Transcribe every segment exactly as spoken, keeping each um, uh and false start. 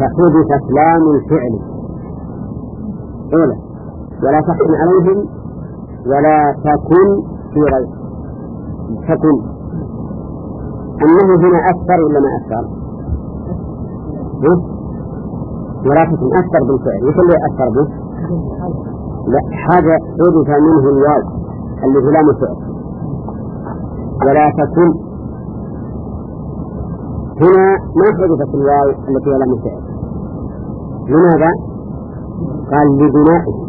فحدثت لام الفعل أولى ولا تحكم عليهم ولا تكن في غير تكن. أنه هنا أكثر ولا ما أكثر؟ ولا تكن أكثر بالفعل. وش اللي أكثر به؟ لا، حاجة حدث منه الواو اللي هو لام الفعل. ولا تكن هنا ما حدثت الواو التي هي لام الفعل. لماذا؟ قال لبنائه،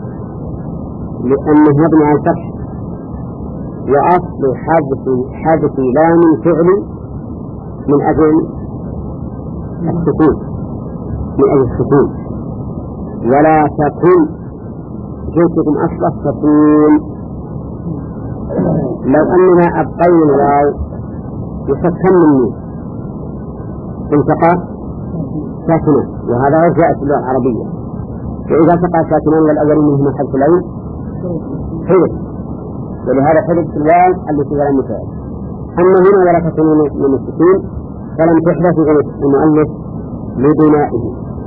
لأنه يبنى على الفتح، وأصل حذف حذف لام الفعل من أجل السكون، من أجل السكون. ولا تكن جئتكم أصلا تكون. لو أننا أبقينا الواو يسكن مني التقى ساكنا، وهذا جاء في اللغة العربية. فإذا التقى ساكنان والأول منهما حذف العين حدث، ولهذا حدث في الواو التي لم تفعل. أما هنا ولا تكون من السكون فلم تحدث المؤلف لبنائه.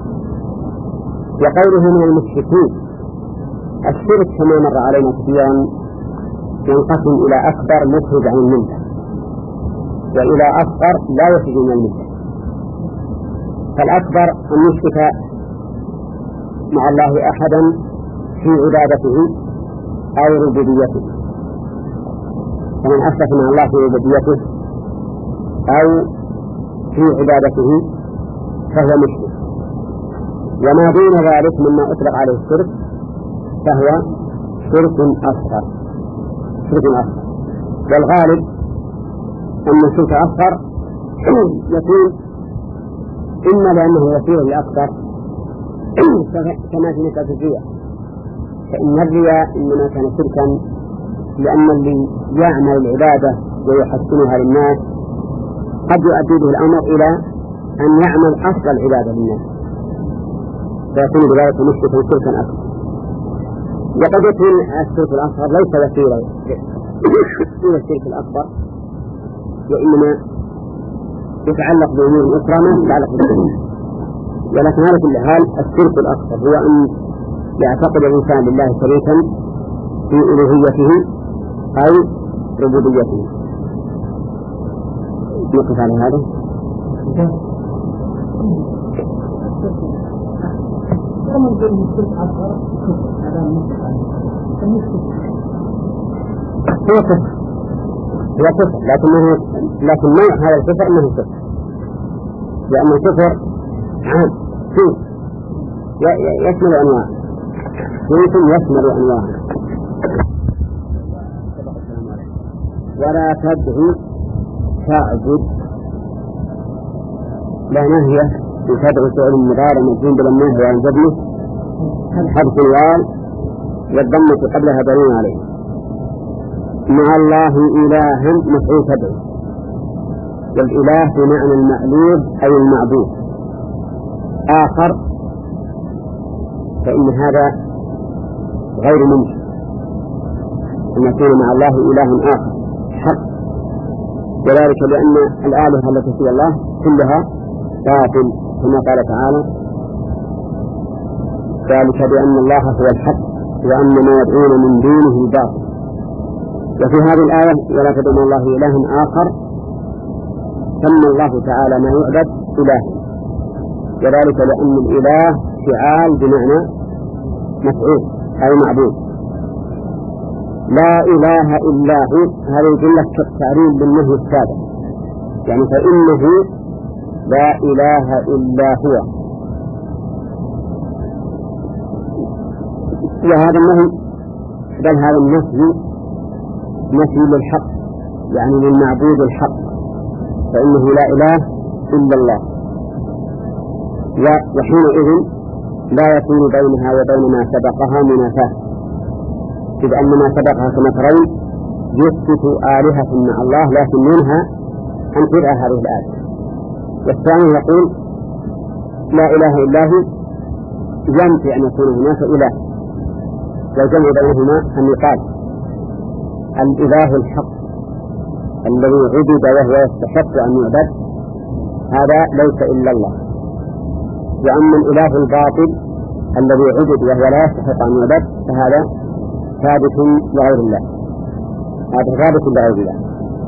وقوله من المشركين، الشرك كما مر علينا كثيرا ينقسم إلى أكبر مخرج عن الملة، وإلى أصغر لا يخرج من الملة. فالأكبر أن يشرك مع الله أحدا في عبادته أو ربوبيته، فمن أشرك مع الله في ربوبيته أو في عبادته فهو مشرك. وما دون ذلك مما أطلق عليه الشرك فهو شرك أصغر، شرك أصغر. والغالب أن الشرك أصغر يكون إما لأنه وسيلة لأكبر كما في مسألة الرياء، فإن الرياء إنما كان شركا لأن اللي يعمل العبادة ويحسنها للناس قد يؤدي به الأمر إلى أن يعمل أصل العبادة للناس، فيكون بذلك مشركا شركا أكبر. وقد يكون الشرك الأصغر ليس وسيلة إلى الشرك الأكبر، وإنما يتعلق بأمور أخرى ما تتعلق بالشرك. ولكن على كل حال الشرك الأكبر هو أن يعتقد الإنسان لله شريكا في ألوهيته أو ربوبيته. نقف على هذا. هو كفر، هو كفر، لكنه لكن نوع هذا الكفر أنه كفر، لأن الكفر عام فيه يشمل أنواع، ويكون يشمل أنواع. ولا تدعو تعبد، لا نهية تدعو فعل مضارع مجزوم بالنهي عن جبله حذف الواو والضمة قبلها دليل عليه. مع الله إلها مفعول تدعو، والإله بمعنى المألوه أي المعبود آخر، فإن هذا غير ممكن أن يكون مع الله إله آخر حق، وذلك لأن الآلهة التي في الله كلها باطل، كما قال تعالى ذلك بأن الله هو الحق وأن ما يدعون من دونه الباطل. وفي هذه الآية ولا تدعوا مع الله إله آخر سمى الله تعالى ما يعبد إله، وذلك لأن الإله فعال بمعنى مفعول أي معبود. لا إله إلا هو، هذه الجملة كالتعريف بالنهي السابق، يعني فإنه لا إله إلا هو. وهذا النهي بل هذا النفي نفي للحق، يعني للمعبود الحق، فإنه لا إله إلا الله. وحينئذ لا يكون بينها وبين ما سبقها منافاة، إذ أن ما سبقها كما ترون يثبت آلهة مع الله لكن منها أن تدعى هذه الآية. والثاني يقول لا إله إلا هو ينفي أن يكون هناك إله، والجمع بينهما أن يقال الإله الحق الذي عبد وهو يستحق أن يعبد هذا ليس إلا الله، وأما الإله الباطل الذي عبد وهو لا يستحق أن يعبد فهذا ثابت لغير الله، هذا ثابت لغير الله.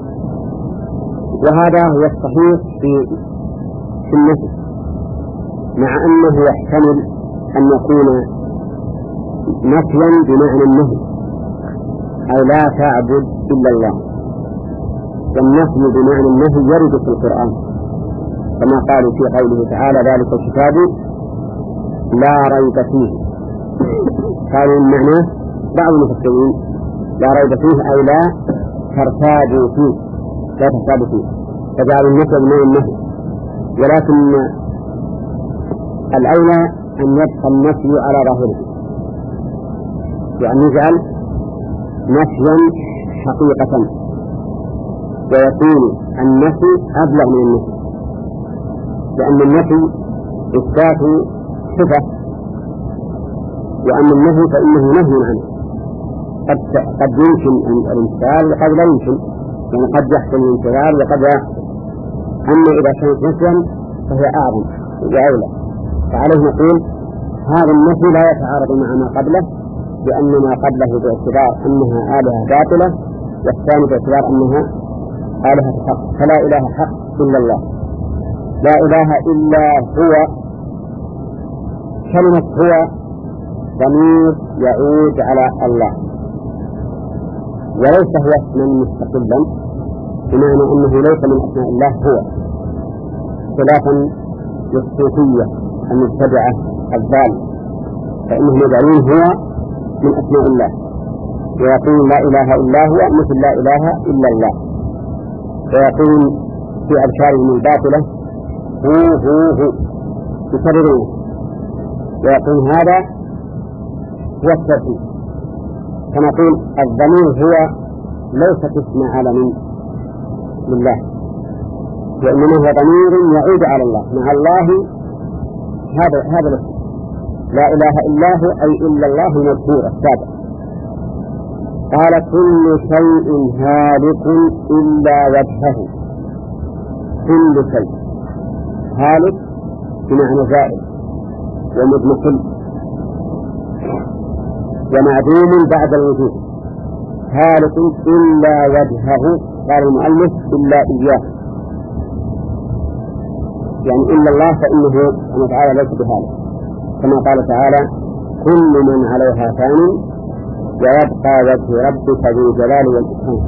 وهذا هو الصحيح في سنته، مع أنه يحتمل أن يكون نفيا بمعنى النهي، أي لا تعبد إلا الله. والنفي بمعنى النهي يرد في القرآن كما قالوا في قوله تعالى ذلك الكتاب لا ريب فيه. قالوا المعنى بعض المفسرين لا ريب فيه أي لا ترتابوا فيه، لا ترتابوا فيه، فجعلوا النفي بمعنى النهي. ولكن الأولى أن يبقى النفي على ظاهره، يعني يجعل نفيا حقيقة، ويكون النفي أبلغ من النفي، لأن النفي إثبات صفة، وأما النهي فإنه نهي عنه. قد قد يمكن الامتثال وقد لا يمكن، يعني قد يحصل الامتثال وقد لا يحصل. أما إذا كانت نفيا فهي أعظم وأولى. فعليه نقول هذا النفي لا يتعارض مع ما قبله، لأن ما قبله باعتبار أنها آلهة باطلة، والثاني باعتبار أنها آلهة حق، فلا إله حق إلا الله، لا إله إلا هو. كلمة هو ضمير يعود على الله، وليس هو اسما مستقلا، بمعنى أنه ليس من أسماء الله هو، خلافا للصوفية المبتدعة الضالة، فإنهم يجعلون هو من أسماء الله، ويقول لا إله إلا هو مثل لا إله إلا الله، ويقول في أبشارهم الباطلة هو هو هو يكررون، ويقول هذا هو التوحيد. فنقول الضمير هو ليس اسم علم لله، وإنما هو ضمير يعود على الله، مع الله هذا هذا الاسم لا إله إلا هو أي إلا الله المذكور السابق. قال كل شيء هالك إلا وجهه، كل شيء هالك بمعنى زائد ومضمحل ومعدوم بعد الوجود، هالك إلا وجهه، قال المؤلف إلا إياه، يعني إلا الله فإنه سبحانه وتعالى ليس بهالك، كما قال تعالى كل من عليها فان ويبقى وجه ربك ذو الجلال والإكرام.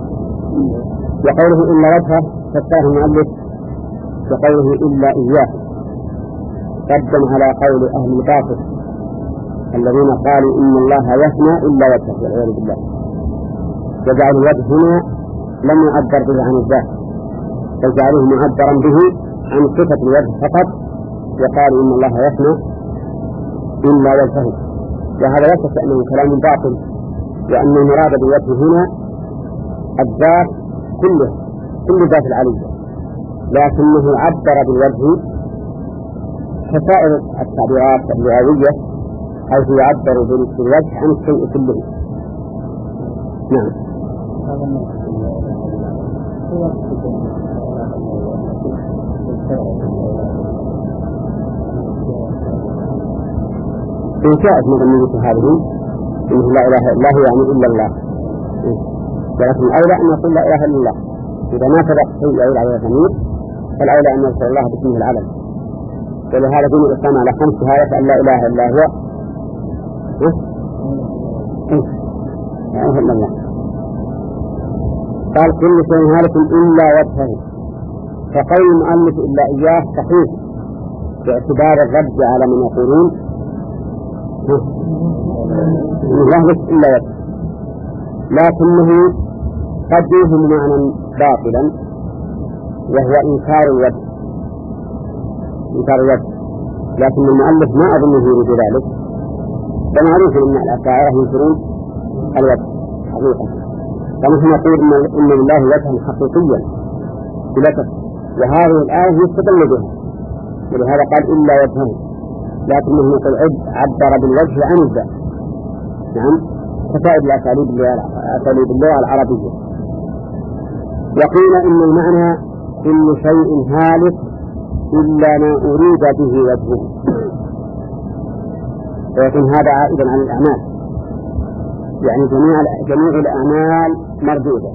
وقوله إلا وجهه فسره المؤلف وقوله إلا إياه ردا على قول أهل الباطل الذين قالوا إن الله يفنى إلا وجهه والعياذ بالله، وجعل الوجه هنا لم يعبر به عن الذات، بل جعلوه معبرا به عن صفة الوجه فقط، وقالوا إن الله يفنى إلا وجهه. وهذا لا شك أنه كلام باطل، وأن المراد بالوجه هنا الذات كله، كل ذات العلية، لكنه عبر بالوجه كسائر التعبيرات اللغوية، حيث يعبر بالوجه عن الشيء كله. نعم. إن شاءت مغنية هذه إنه لا إله إلا هو يعني إلا الله، ولكن الأولى أن يقول لا إله إلا الله. إذا ما سبق شيء يعود على الضمير فالأولى أن يذكر الله باسمه العلم. ولهذا دين الإسلام على خمس شهادة أن لا إله إلا هو لا إله إلا الله. قال كل شيء هالك إلا وجهه، فقول المؤلف إلا إياه صحيح باعتبار الرد على من يقولون لا بس إلا وجه، لكنه قد يوهم معنى باطلا وهو إنكار الوجه، إنكار الوجه، لكن المؤلف ما أظنه يريد ذلك، فمعروف أن الأشاعرة ينكرون الوجه حقيقة، فنحن نقول إن لله وجها حقيقيا بلكه، وهذه الآية يستدل بها، ولهذا قال إلا وجهه، لكنه يقول عبر بالوجه عن الذات. نعم، كسائر الأساليب اللغة العربية. وقيل إن المعنى كل شيء هالك إلا ما أريد به وجهه، ويكون هذا عائدا عن الأعمال، يعني جميع جميع الأعمال مردودة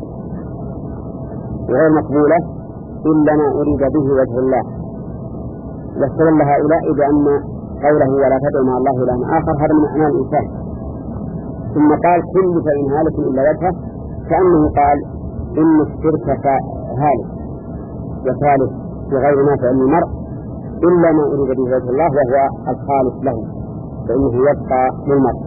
غير مقبولة إلا ما أريد به وجه الله. واستدل هؤلاء بأن قوله ولا تدعوا مع الله إلها آخر هذا من أعمال الإنسان، ثم قال كل شيء هالك إلا وجهه، كأنه قال إن الشرك هالك وثالث بغير ما فعل المرء إلا ما أريد به وجه الله وهو الخالص له، فإنه يبقى للمرء.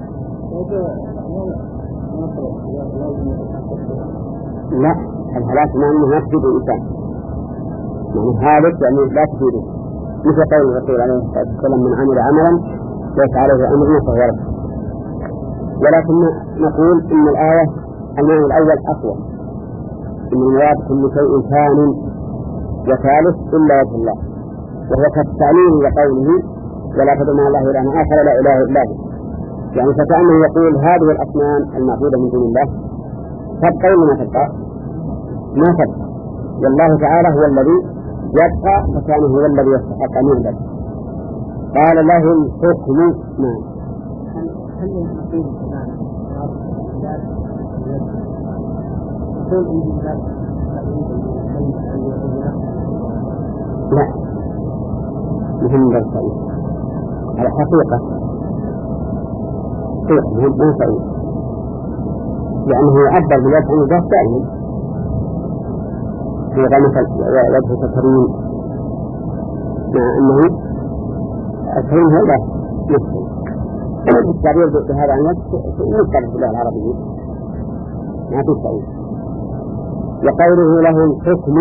لا، الهلاك مع أنه لا تفيد الإنسان، يعني هالك يعني لا تفيده، مثل قول الرسول عليه الصلاة والسلام من عمل عملا ليس عليه أمرنا فهو رد. ولكن نقول إن الآية المعنى الأول أقوى، إن المراد كل شيء ثان وثالث إلا وجه الله، وهو كالتعليل لقوله ولا تدعوا مع الله إلها آخر لا إله إلا هو، يعني فكأنه يقول هذه الأصنام المعبودة من دون الله تبقى ولا ما تبقى؟ ما تبقى، والله تعالى هو الذي يبقى فكان هو الذي يستحق أن يعبد. قال له الحكم. نعم. لا مهم بالسعيد على حقيقة مهم بالسعيد لأنه يعبر بالوجه عن ذات دائما في غمة وجه الكريم، مع أنه الكريم هذا نفسه التعبير بهذا عن نفسه يذكر في اللغة العربية ما في سعيد. وقوله له الحكم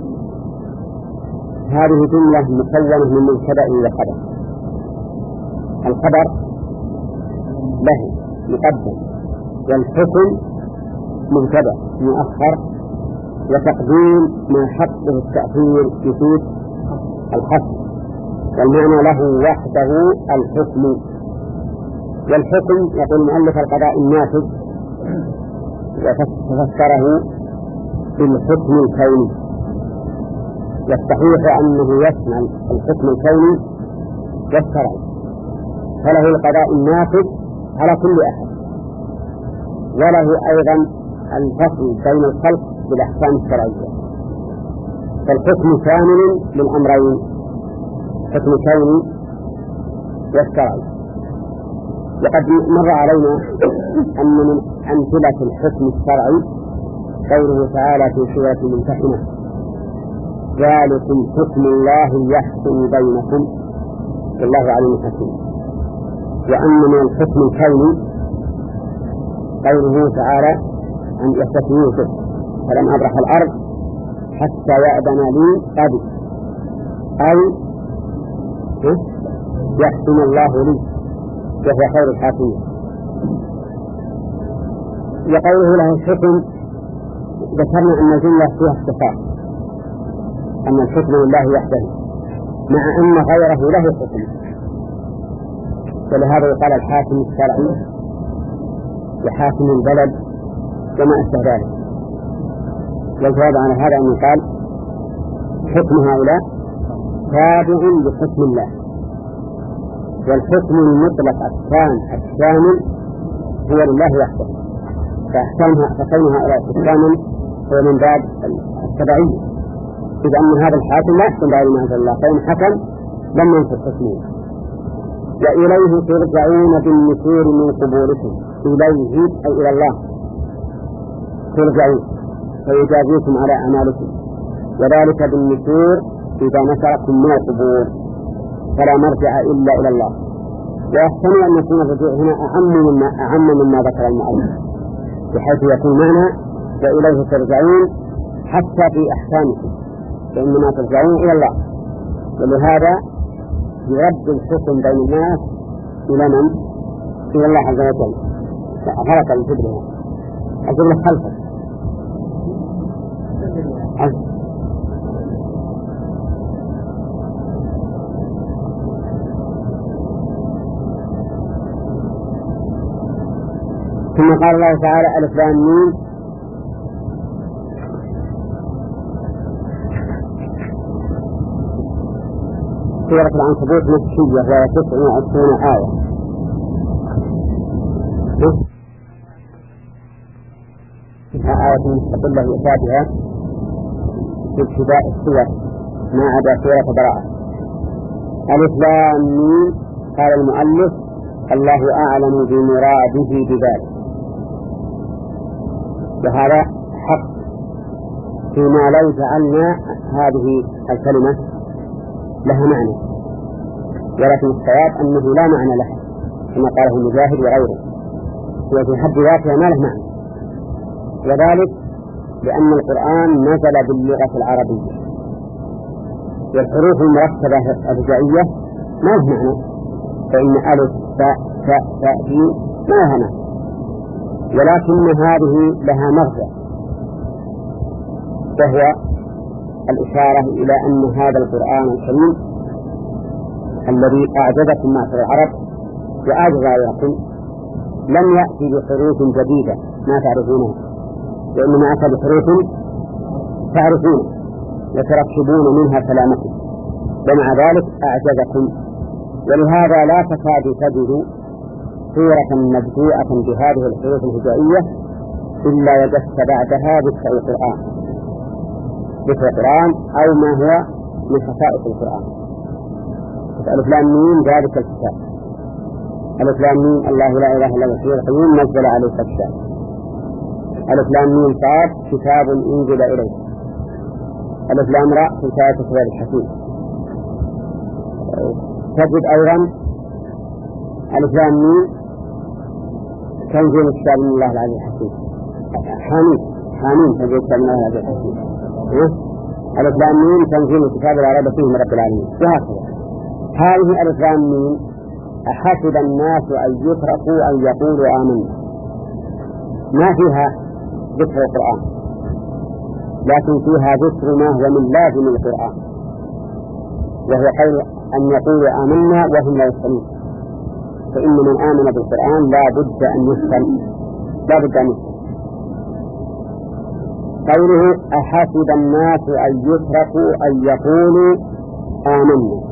هذه جملة مكونة من مبتدأ وخبر. الخبر له مقدم والحكم مبتدأ مؤخر، وتقديم ما حقه التأخير يفيد الحصر، والمعنى له وحده الحكم. والحكم يقول مؤلف القضاء النافذ وفسره بالحكم الكوني، والصحيح أنه يشمل الحكم الكوني والشرعي، فله القضاء النافذ على كل أحد، وله أيضا الفصل بين الخلق بالأحكام الشرعية، فالحكم كامل للأمرين حكم كوني والشرعي. وقد مر علينا أن من أمثلة الحكم الشرعي قوله تعالى في سورة الممتحنة ذلكم حكم الله يحكم بينكم والله عليم حكيم. وأن من الحكم الكوني قوله تعالى عن قصة يوسف فلم أبرح الأرض حتى يأذن لي أبي، أي يحكم الله لي وهو خير الحاكمين. وقوله له الحكم ذكرنا أن الجملة فيها اختصار، أن الحكم لله وحده مع أن غيره له حكم، ولهذا يقال الحاكم الشرعي وحاكم البلد وما أشبه ذلك. والجواب على هذا أن يقال حكم هؤلاء تابع لحكم الله، والحكم المطلق التام الشامل هو لله وحده، فكون هؤلاء حكاما هو من باب التبعية، إذ أن هذا الحاكم لا يحكم بغير ما أنزل الله، فإن حكم لم ينفذ حكمه. وإليه ترجعون بالنشور من قبوركم، إليه أي إلى الله ترجعون فيجازيكم على أعمالكم، وذلك بالنشور إذا نشركم من القبور فلا مرجع إلا إلى الله. ويحتمل أن يكون الرجوع هنا أعم مما أعم مما ذكر المؤلف، بحيث يكون معنى وإليه ترجعون حتى في أحكامكم، فإنما ترجعون إلى الله. ولهذا يرد الحكم بين الناس إلى من؟ إلى الله عز وجل. غلط الجبلة الجبلة خلفه ثم قال الله تعالى ألف لام ميم سورة العنكبوت مكية وهي تسع وعشرون آية، آية مستقلة لإثباتها في ابتداء السور ما عدا سورة براءة. ألف لام ميم. قال المؤلف: الله أعلم بمراده بذلك. وهذا حق فيما لو جعلنا هذه الكلمة لها معنى، ولكن الصواب أنه لا معنى لها كما قاله المجاهد وغيره، هي في حد ذاتها ما له معنى، وذلك لأن القرآن نزل باللغة العربية، والحروف المركبة الهجائية ما له معنى، فإن ألف تاء تاء تاء ما لها معنى، ولكن هذه لها مغزى، وهو الإشارة إلى أن هذا القرآن الكريم الذي أعجزكم معشر العرب وأعجز غيركم لم يأتي بحروف جديدة ما تعرفونها، وإنما أتى بحروف تعرفون وتركبون منها كلامكم، ومع ذلك أعجزكم. ولهذا لا تكاد تجد سورة مبدوءة بهذه الحروف الهجائية إلا وجدت بعدها ذكر القرآن ذكر القرآن أو ما هو من خصائص القرآن. ألف لام ميم ذلك الكتاب. ألف لام ميم الله لا إله إلا هو الحي القيوم نزل عليك الكتاب. ألف لام ميم صاد كتاب أنزل إليك. ألف لام راء حكاية كتاب الحكيم. تجد أيضا ألف لام ميم تنزيل الكتاب من الله العزيز الحكيم. حميد حميد تنزيل الكتاب من الله العزيز الحكيم. ألف لام ميم تنزيل الكتاب لا ريب فيه من رب العالمين. وهكذا هذه ألف لام ميم أحسب الناس أن يتركوا أن يقولوا آمنا، ما فيها ذكر القرآن، لكن فيها ذكر ما هو من لازم القرآن، وهو قول أن يقولوا آمنا وهم لا يسلمون، فإن من آمن بالقرآن لا بد أن يسلم لا بد أن يسلم. قوله أحسب الناس أن يتركوا أن يقولوا آمنا،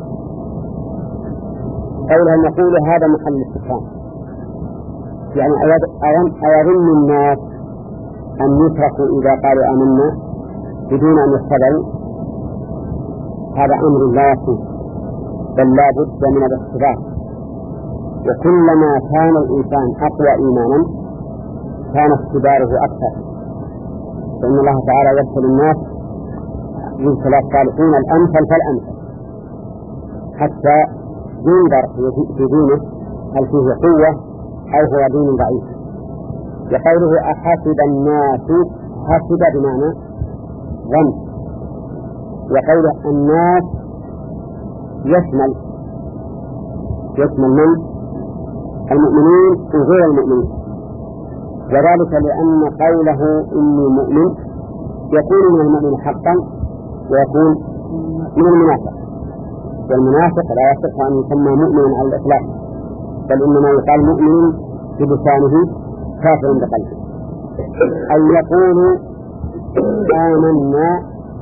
قوله أن يقولوا هذا محل استفهام، يعني أيظن الناس أن يتركوا إذا قالوا آمنا بدون أن يختبروا؟ هذا أمر لا يكون، بل لا بد من الاختبار، وكلما كان الإنسان أقوى إيمانا كان اختباره أكثر، فإن الله تعالى يبتلي الناس يبتلى الصالحين الأمثل فالأمثل حتى ينظر في دينه هل فيه قوة أو هو دين ضعيف. وقوله أحسب الناس حسب بمعنى ظن، وقوله الناس يشمل يشمل من المؤمنين وغير المؤمنين، وذلك لأن قوله إني مؤمن يكون من المؤمن حقا ويكون من المنافق، والمنافق لا يصح أن يسمى مؤمنا على الإطلاق، بل إنما يقال مؤمن بلسانه كافر بقلبه. أن يقولوا آمنا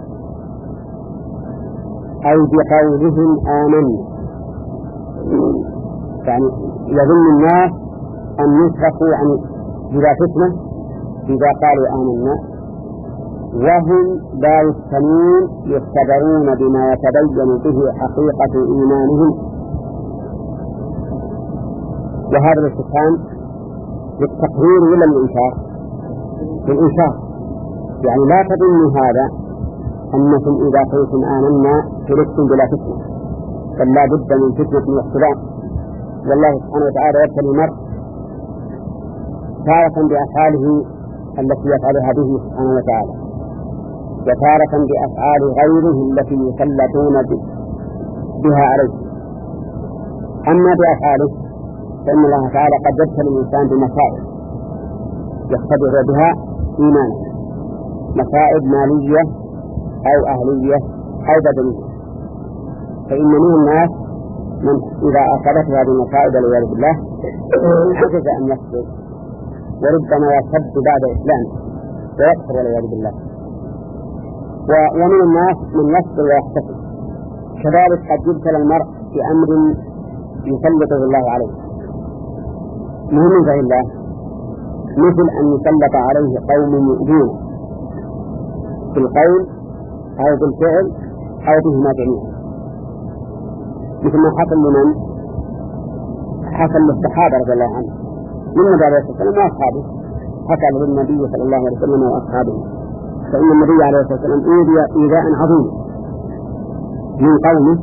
أي بقولهم آمنا، يعني يظن الناس أن يتركوا عن بلا فتنة إذا قالوا آمنا وهم لا يفتنون يختبرون بما يتبين به حقيقة إيمانهم. وهذا الاستفهام للتقرير ولا للإنشار؟ للإنشار، يعني لا تظنوا هذا أنكم إذا قلتم آمنا تركتم بلا فتنة، بل لا بد من فتنة واختبار. والله سبحانه وتعالى يبتلي المرء تارة بأفعاله التي يفعلها به سبحانه وتعالى، وتارة بأفعال غيره التي يسلطون بها عليه. أما بأفعاله فإن الله تعالى قد يبتلي الإنسان بمصائب يختبر بها إيمانه، مصائب مالية أو أهلية أو بدنية، فإن من الناس من إذا أصابته هذه المصائب والعياذ بالله عجز أن يصبر، وربما يرتد بعد إسلامه ويكفر والعياذ بالله. ومن الناس من يصبر ويحتسب، كذلك قد يبتلى المرء بأمر يسلطه الله عليه، مهم من الله مثل أن يسلط عليه قوم يؤذون بالقول أو بالفعل أو بهما جميعا، مثل ما حصل لمن حصل للصحابة رضي الله عنهم من النبي عليه الصلاة والسلام وأصحابه، حصل للنبي صلى الله عليه وسلم وأصحابه. فإن النبي عليه الصلاة والسلام أوذي إيذاء عظيما من قومه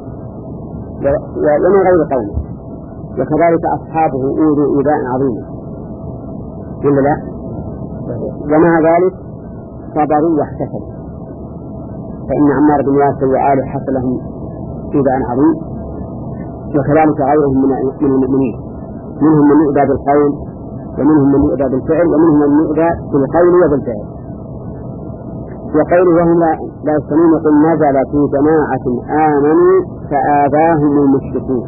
ومن غير قومه، وكذلك أصحابه أوذوا إيذاء عظيما ولا لا؟ ومع ذلك صبروا واحتسبوا. فإن عمار بن ياسر وآله حصل لهم إيذاء عظيم، وكذلك غيرهم من المؤمنين، منهم من يؤذى بالقول ومنهم من يؤذى بالفعل ومنهم من يؤذى بالقول وبالفعل. وقوله وهم لا يستمعون يقول نزل في جماعة آمنوا فآذاهم المشركون.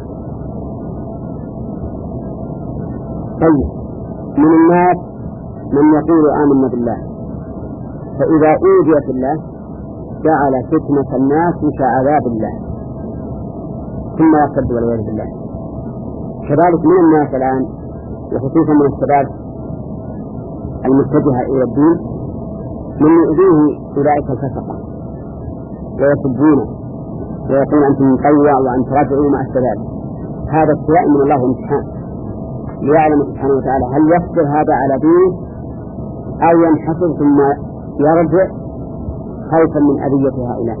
طيب، من الناس من يقول آمنا بالله، فإذا أوذي في الله جعل فتنة الناس كعذاب الله ثم يرتد والعياذ بالله. كذلك من الناس الآن وخصوصا من الشباب المتجهة إلى الدين من يؤذيه أولئك الفسقة ويسبونه ويقول أنتم مطوع وأنتم رجعوا مع الشباب. هذا ابتلاء من الله وامتحان ليعلم سبحانه وتعالى هل يصبر هذا على دينه أو ينحصر ثم يرجع خوفا من أذية هؤلاء.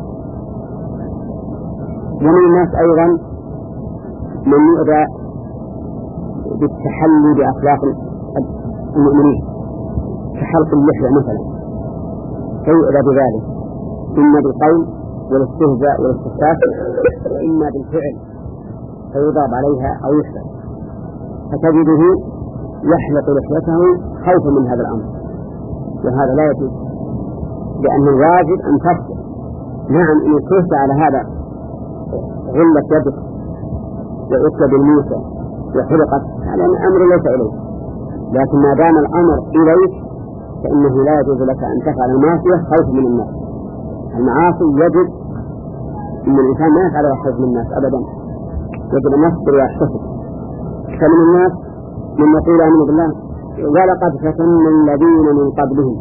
ومن الناس أيضا من يؤذى بالتحلي بأخلاق المؤمنين كحلق اللحية مثلا، فيؤذى بذلك إما بالقول والاستهزاء والاستخفاف وإما بالفعل فيضرب عليها أو يحرق، فتجده يحلق لحيته خوفا من هذا الأمر، وهذا لا يجوز، لأن الواجب أن تصبر. نعم إن كنت على هذا غلت يدك وأتى بالموسى وحرقت، هذا أمر ليس إليك، لكن ما دام الأمر إليك فإنه لا يجوز لك أن تفعل المعصية خوف من الناس. المعاصي يجب أن الإنسان ما يفعلها خوف من الناس أبدا، يجب أن يصبر ويحتسب. فمن الناس من يقول آمنا بالله ولقد فتنا الذين من قبلهم.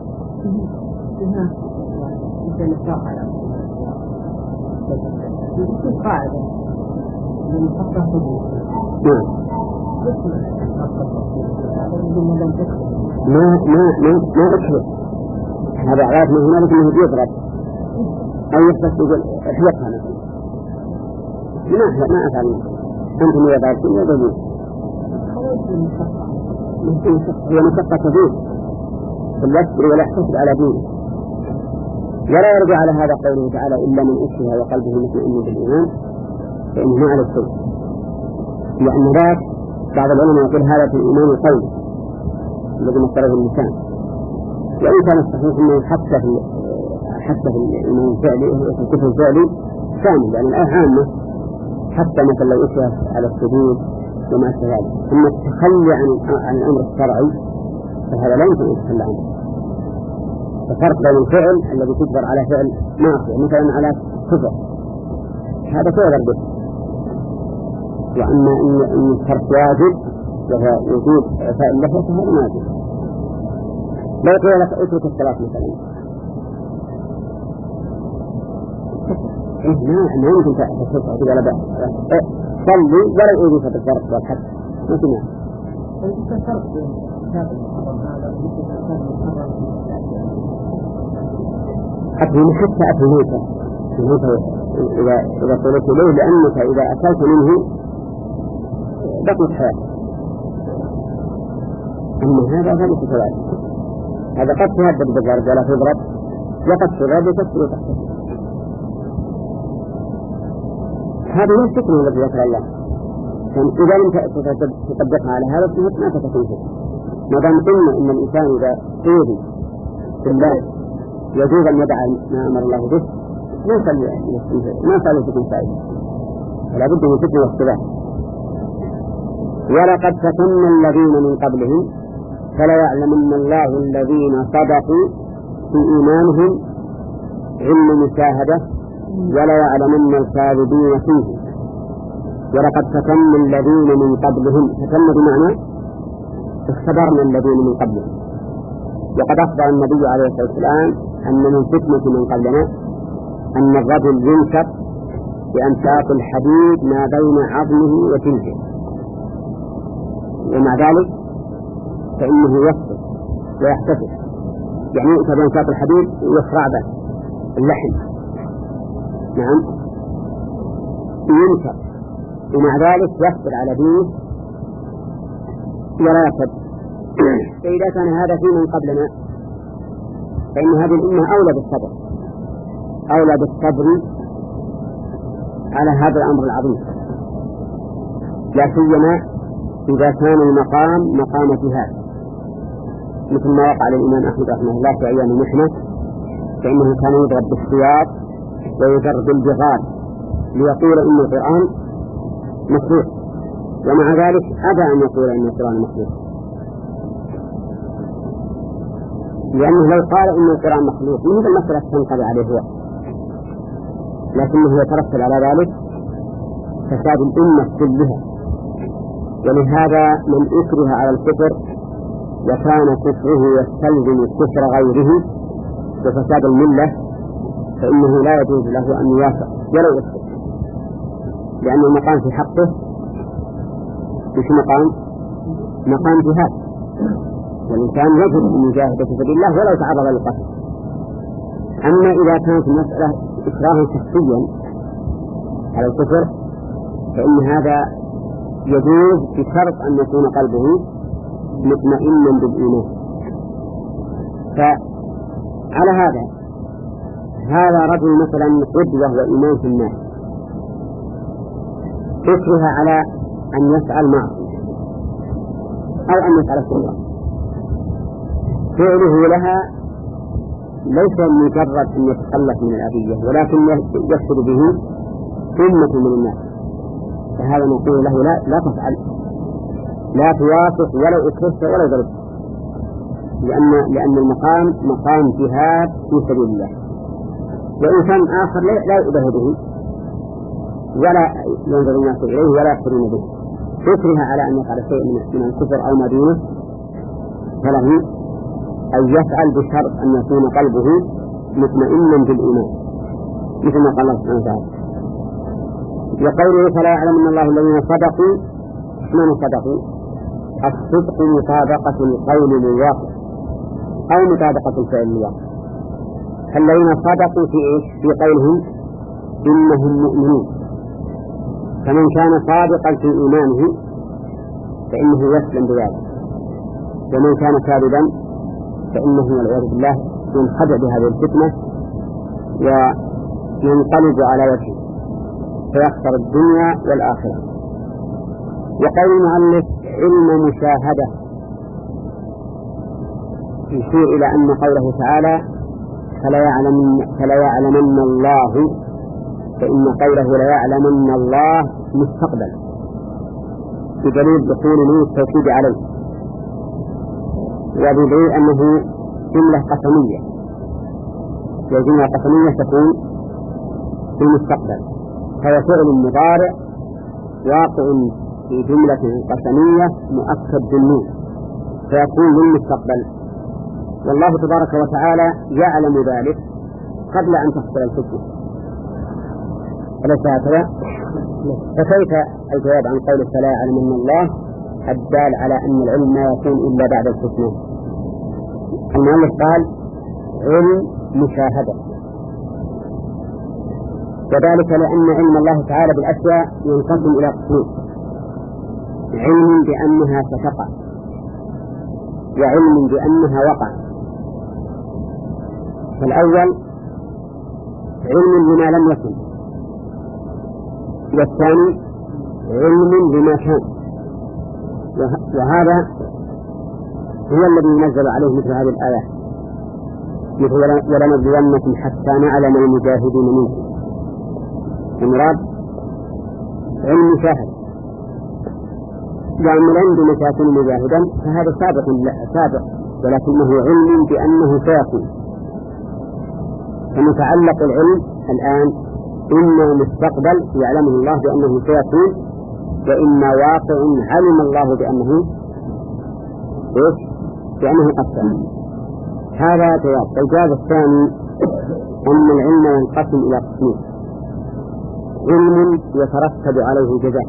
ما ما ما ما أشهد هذا عارف من هنالك أنه يضرب أو يحدث يقول احلقها ما ما أفعل أنتم يا بعض يا بعض هي مشقة كبير فليصبر ولا يحتسب على دينه، ولا يرجع على هذا قوله تعالى إلا من أشهى وقلبه مطمئن بالإيمان فإنه على الشيء، لأن ذاك بعض العلماء يقول هذا في الإيمان القولي الذي مصدره اللسان، وإن كان الصحيح أنه حتى في حتى في الإيمان الفعلي في الكفر الفعلي كامل، لأن الآية عامة حتى مثلا لو أشهى على السجود وما أشبه ذلك. ثم التخلي عن عن الأمر الشرعي فهذا لا يمكن أن يتخلى عنه. الفرق بين الفعل الذي تجبر على فعل معصية مثلا على كفر هذا تعذر به، وأما إن الشرط واجب وهو وجود إعفاء اللحية فهذا ما يجوز. لا يقول لك اترك الصلاة مثلا ما يمكن تستطيع ولا بأس، صلي ولا يؤذيك بالفرق والحد ما في معنى. حتى حتى أكل موتى إذا إذا طلبت إليه، لأنك إذا أكلت منه بقيت حياتك. أما هذا فليس كذلك، هذا قد تهدد بالضرب ولا تضرب، وقد تضرب وتكسر تحته. هذا هو الشكر الذي ذكر الله، إذا لم تطبقها على هذا الشيء ما تكون شيء. ما دام قلنا إن الإنسان إذا أوذي بالله يجوز أن يدع ما أمر الله به ما يصلي ما يصلي تكون فائدة، ولا بد من فتنة واختلاف. ولقد فتنا الذين من قبلهم فلا يعلمن الله الذين صدقوا في إيمانهم علم مشاهدة ولا يعلمن الكاذبين فيه. ولقد فتنا الذين من قبلهم، فتنا بمعنى اختبرنا الذين من قبلهم. وقد أخبر النبي عليه الصلاة والسلام أن من فتنة من قبلنا أن الرجل ينكر بأمشاط الحديد ما بين عظمه وجلده، ومع ذلك فإنه يصبر ويحتفظ، يعني يؤتى بأمشاط الحديد ويصرع به اللحم، نعم ينكر، ومع ذلك يصبر على دينه ولا يصبر. فإذا كان هذا في من قبلنا فإن هذه الأمة أولى بالصبر، أولى بالصبر على هذا الأمر العظيم، لا سيما إذا كان المقام مقام جهاد، مثل ما وقع للإمام أحمد رحمه الله في أيام المحنة، فإنه كان يضرب بالسياط ويضرب بالبغال ليقول إن القرآن مخلوق، ومع ذلك أبى أن يقول إن القرآن مخلوق، لأنه لو قال إن القرآن مخلوق من هذا المسألة تنقضي عليه هو، لكنه يترتب على ذلك فساد الأمة كلها. ولهذا من أكره على الكفر وكان كفره يستلزم كفر غيره وفساد الملة فإنه لا يجوز له أن يوافق ولو يكفر، لأن المقام في حقه مش مقام مقام جهاد، والإنسان يجب أن يجاهد في سبيل الله ولو تعرض للقتل. أما إذا كانت المسألة إكراها شخصيا على الكفر فإن هذا يجوز بشرط أن يكون قلبه مطمئنا بالإيمان. فعلى هذا هذا رجل مثلا قدوة وإيمان في الناس فكرها على أن يفعل معصية أو أن يفعل كفرا، فعله لها ليس مجرد أن يتخلص من الأذية ولكن يفسد به أمة من الناس، فهذا نقول له لا, لا تفعل، لا توافق ولو أكرهت ولو ضربت، لأن, لأن المقام مقام جهاد في سبيل الله. وإنسان آخر لا يؤبه به ولا ينظر الناس إليه ولا يحسرون به، فكرها على أن يفعل شيء من الكفر أو ما دونه فله أن يفعل بشرط أن يكون قلبه مطمئنا بالإيمان، مثل ما قال الله سبحانه وتعالى وقوله فلا يعلم أن الله الذين صدقوا. من صدقوا؟ الصدق مطابقة القول للواقع أو مطابقة الفعل للواقع. فالذين صدقوا في إيش؟ في قولهم إنهم مؤمنون، فمن كان صادقا في إيمانه فإنه يسلم بذلك، ومن كان كاذبا فإنه والعياذ بالله ينخدع بهذه الفتنة وينقلب على وجهه فيخسر الدنيا والآخرة. وقول المؤلف علم مشاهدة يشير إلى أن قوله تعالى فلا يعلم فلا يعلمن الله، فإن قوله لا يعلمن الله مستقبل بدليل دخول نون التوكيد عليه، وبدليل أنه جملة قسمية، والجملة القسمية تكون في المستقبل، فهو فعل مضارع واقع في جملة قسمية مؤكد بالنون فيكون للمستقبل، والله تبارك وتعالى يعلم ذلك قبل أن تحصل الفتنة. أليس هكذا؟ فكيف الجواب عن قول فلا يعلمن الله الدال على أن العلم ما يكون إلا بعد الفتنة؟ المؤلف قال علم مشاهدة، وذلك لأن علم الله تعالى بالأشياء ينقسم إلى قسمين: علم بأنها ستقع وعلم بأنها وقع. فالأول علم بما لم يكن، والثاني علم بما كان، وهذا هو الذي ينزل عليه مثل هذه الآيات مثل ولنبلونكم حتى نعلم المجاهدين منكم. المراد علم مشاهد، لأن العلم بمشاكل مجاهدا فهذا سابق سابق ولكنه علم بأنه سيكون. فمتعلق العلم الآن إما مستقبل يعلمه الله بأنه سيكون، وإما واقع علم الله بأنه إيش؟ لأنه قسم. هذا جواب. الجواب الثاني أن العلم ينقسم إلى قسمين: علم يترتب عليه الجزاء،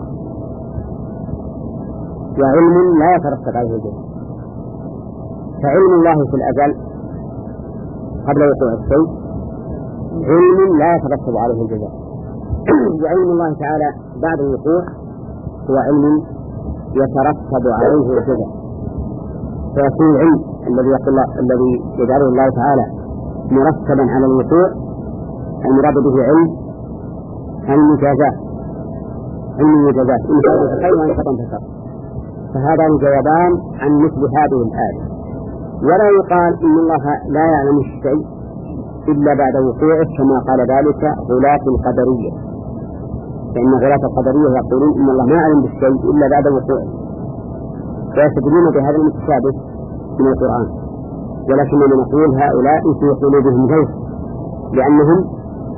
وعلم لا يترتب عليه الجزاء. فعلم الله في الأزل قبل وقوع الشيء علم لا يترتب عليه الجزاء، وعلم الله تعالى بعد الوقوع هو علم يترتب عليه الجزاء. فيكون العلم الذي يقول الذي يجعله الله تعالى مرتبا على الوقوع المراد به علم المجازات، علم المجازات إن كان خير وإن كان شر. فهذا الجوابان عن مثل هذه الآية. ولا يقال إن الله لا يعلم الشيء إلا بعد وقوعه كما قال ذلك غلاة القدرية، فإن غلاة القدرية يقولون إن الله ما يعلم بالشيء إلا بعد وقوعه، ويستدلون بهذا المتشابه من القرآن. ولكننا نقول هؤلاء في قلوبهم زيغ، لأنهم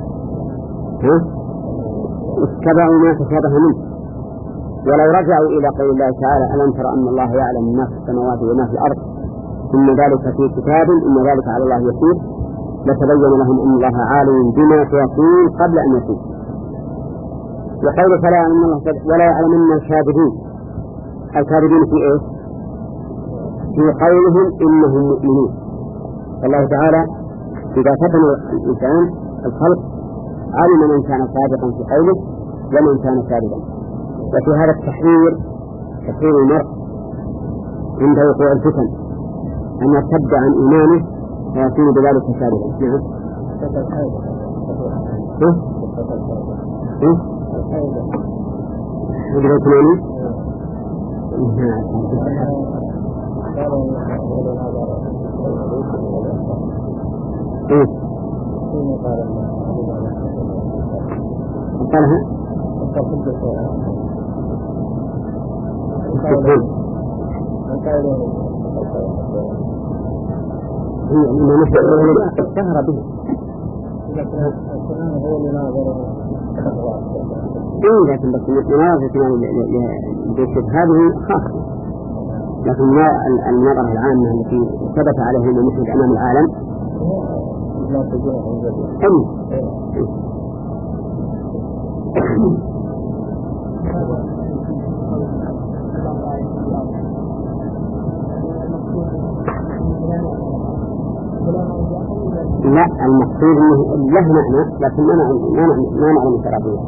اتبعوا ما تشابه منه. ولو رجعوا إلى قول الله تعالى ألم تر أن الله يعلم ما في السماوات وما في الأرض إن ذلك في كتاب إن ذلك على الله يسير، لتبين لهم أن الله عالم بما سيكون قبل أن يكون. وقول فلا يعلم الله ولا يعلمن الكاذبين، الكاذبين في إيه؟ في قولهم إنهم مؤمنون. فالله تعالى إذا فتن الإنسان الخلق علم من كان صادقا في قوله ومن كان كاذبا. وفي هذا التحرير تحرير المرء عند وقوع الفتن أن يرتد عن إيمانه ويكون بذلك كاذبا. نعم. إيه؟ إيه؟ إيه؟ إيه؟ قالها هي ما نشأ اشتهر به. إيه لكن بس مناظرة للشبه هذه خاصة، لكن النظرة العامة التي ثبت عليها المشهد أمام العالم لا المقصود له معنى لكن ما نعلم ما نعلم الترابية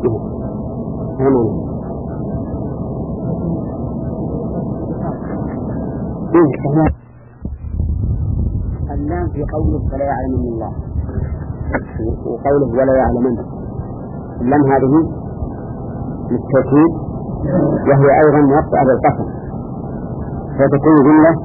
اللام في قوله فلا يعلم من الله وقوله ولا يعلمن، اللام هذه للتوكيد وهي أيضا موطئة بالقسم، فتكون جملة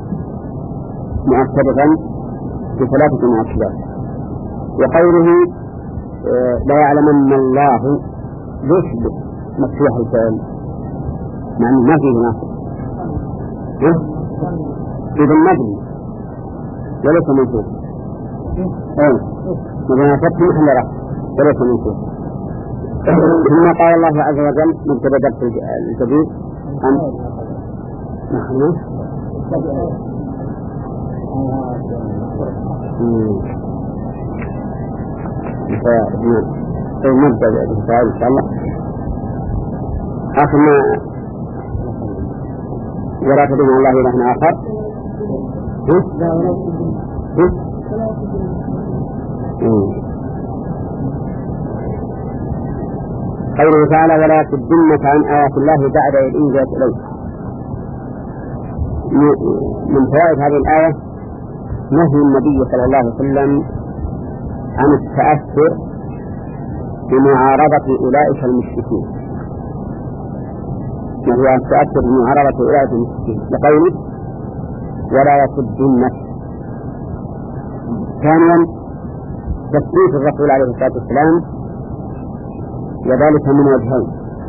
مؤكدة بثلاثة مؤكدات. وقوله لا يعلمن الله يشبه مفتوح الفعل مع أنه ما فيه ناصب إذا مبني وليس منصوب. أي مبنى فتح محل رفع وليس منصوب. ثم قال الله عز وجل مبتدأ درس الجديد أن نحن نبدأ بالسؤال إن شاء الله. آخر ما ولا تدعوا الله إلها آخر قوله تعالى ولا تدنك عن آيات الله بعد إذ أنزلت إليك. من فوائد هذه الآية نهي النبي صلى الله عليه وسلم عن التأثر بمعارضة أولئك المشركين، وهو التأثر بمعارضة أولئك المشركين لقوله ولا يصدنك. ثانيا تثبيت الرسول عليه الصلاة والسلام وذلك من وجهين: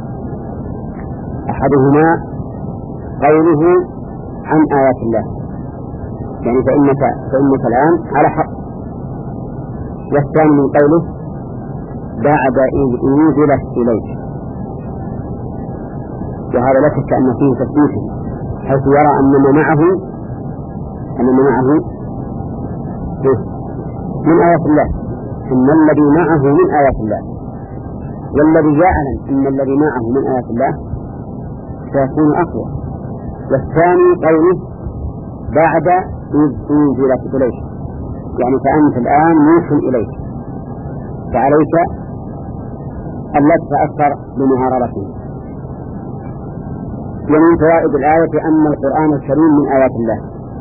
أحدهما قوله عن آيات الله يعني فإنك, فإنك الآن على حق، والثاني من قوله بعد إذ أنزلت إليك، وهذا لا شك أن فيه تثبيت حيث يرى أن ما معه أن معه من آيات الله، إن الذي معه من آيات الله، والذي يعلم أن الذي معه من آيات الله سيكون أقوى. والثاني قوله بعد إذ أنزلت إليك، يعني فأنت الآن موحى إليك، فعليك أن لا تتأثر بمعارضته. ومن فوائد الآية أن القرآن الكريم من آيات الله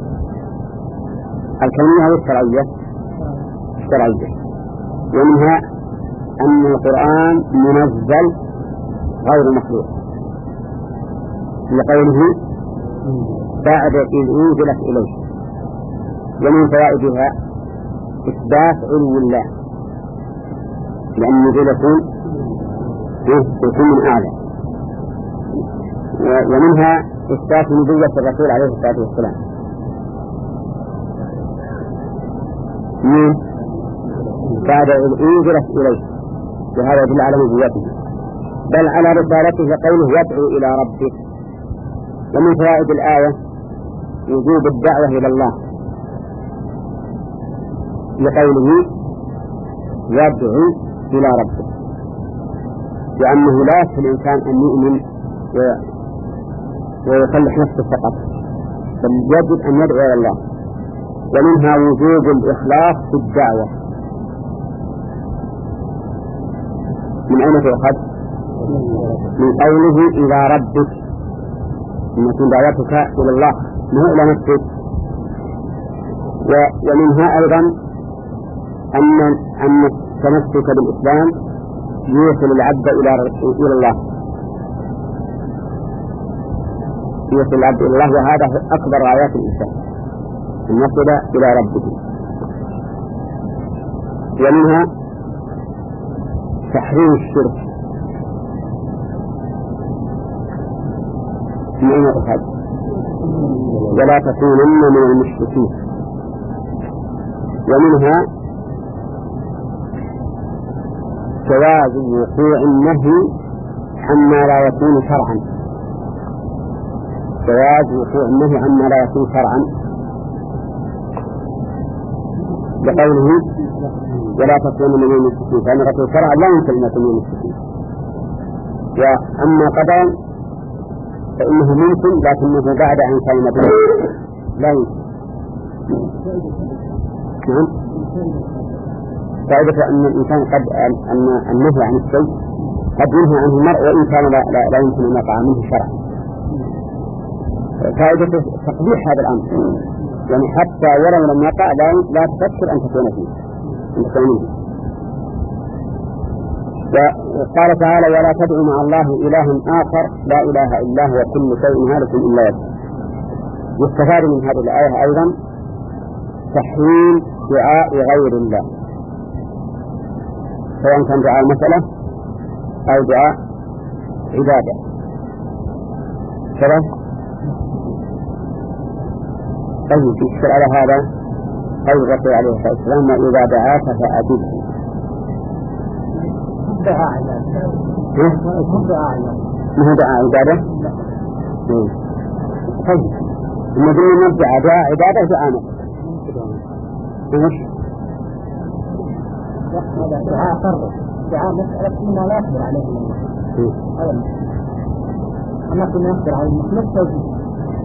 الكونية والشرعية الشرعية، ومنها أن القرآن منزل غير مخلوق لقوله بعد إذ أنزلت إليه. ومن فوائدها إثبات علو الله، لأن النزول يكون يكون من أعلى. ومنها إثبات نبوة الرسول عليه الصلاة والسلام من بعد إذ أنزلت إليه، وهذا يدل على نبوته بل على رسالته وقوله يدعو إلى ربه. ومن فوائد الآية وجوب الدعوة إلى الله لقوله يدعو إلى ربه، لأنه لا يكفي الإنسان أن يؤمن ويصلح نفسه فقط، بل يجب أن يدعو إلى الله. ومنها وجوب الإخلاص في الدعوة. من أين تؤخذ؟ من قوله إلى ربك، إن تكون دعوتك إلى الله مو إلى نفسك. ومنها أيضا أن أن التمسك بالإسلام يوصل العبد إلى إلى الله، يوصل العبد إلى الله، وهذا أكبر غايات الإسلام أن يصل إلى ربه. ومنها تحريم الشرك. من أين أخذ؟ ولا تكونن من المشركين. ومنها جواز وقوع النهي عما لا يكون شرعا، جواز وقوع النهي عما لا يكون شرعا، بقوله ولا تكونن من المشركين، فإن الرسول شرعا لا يمكن أن يكون من المشركين. وأما قدرا فإنه ممكن، لكنه بعد أن كان مبلغ لا يمكن. نعم، فائدة أن الإنسان قد أن النهي عن الشيء قد ينهى عنه المرء وإن كان لا, لا, لا يمكن أن يقع منه شرعا. فائدة تقبيح هذا الأمر، يعني حتى ولو لم يقع لا, لا تفكر أن تكون فيه أن تكون منه. وقال تعالى ولا تدعو مع الله إله آخر لا إله إلا هو كل شيء هالك إلا وجهه. يستفاد من هذه الآية أيضا تحريم دعاء غير الله، سواء كان دعاء مسألة أو دعاء عبادة. كذا طيب يشكر على هذا قول الرسول عليه الصلاة والسلام وإذا دعاك فأجبه. ما هو دعاء عبادة؟ طيب المدينة نرجع دعاء عبادة دعاء مسألة. هذا دعاء فرض، دعاء مسألة مما لا يقدر عليه الله، أما كنا يقدر عليه المخلوق توجيه.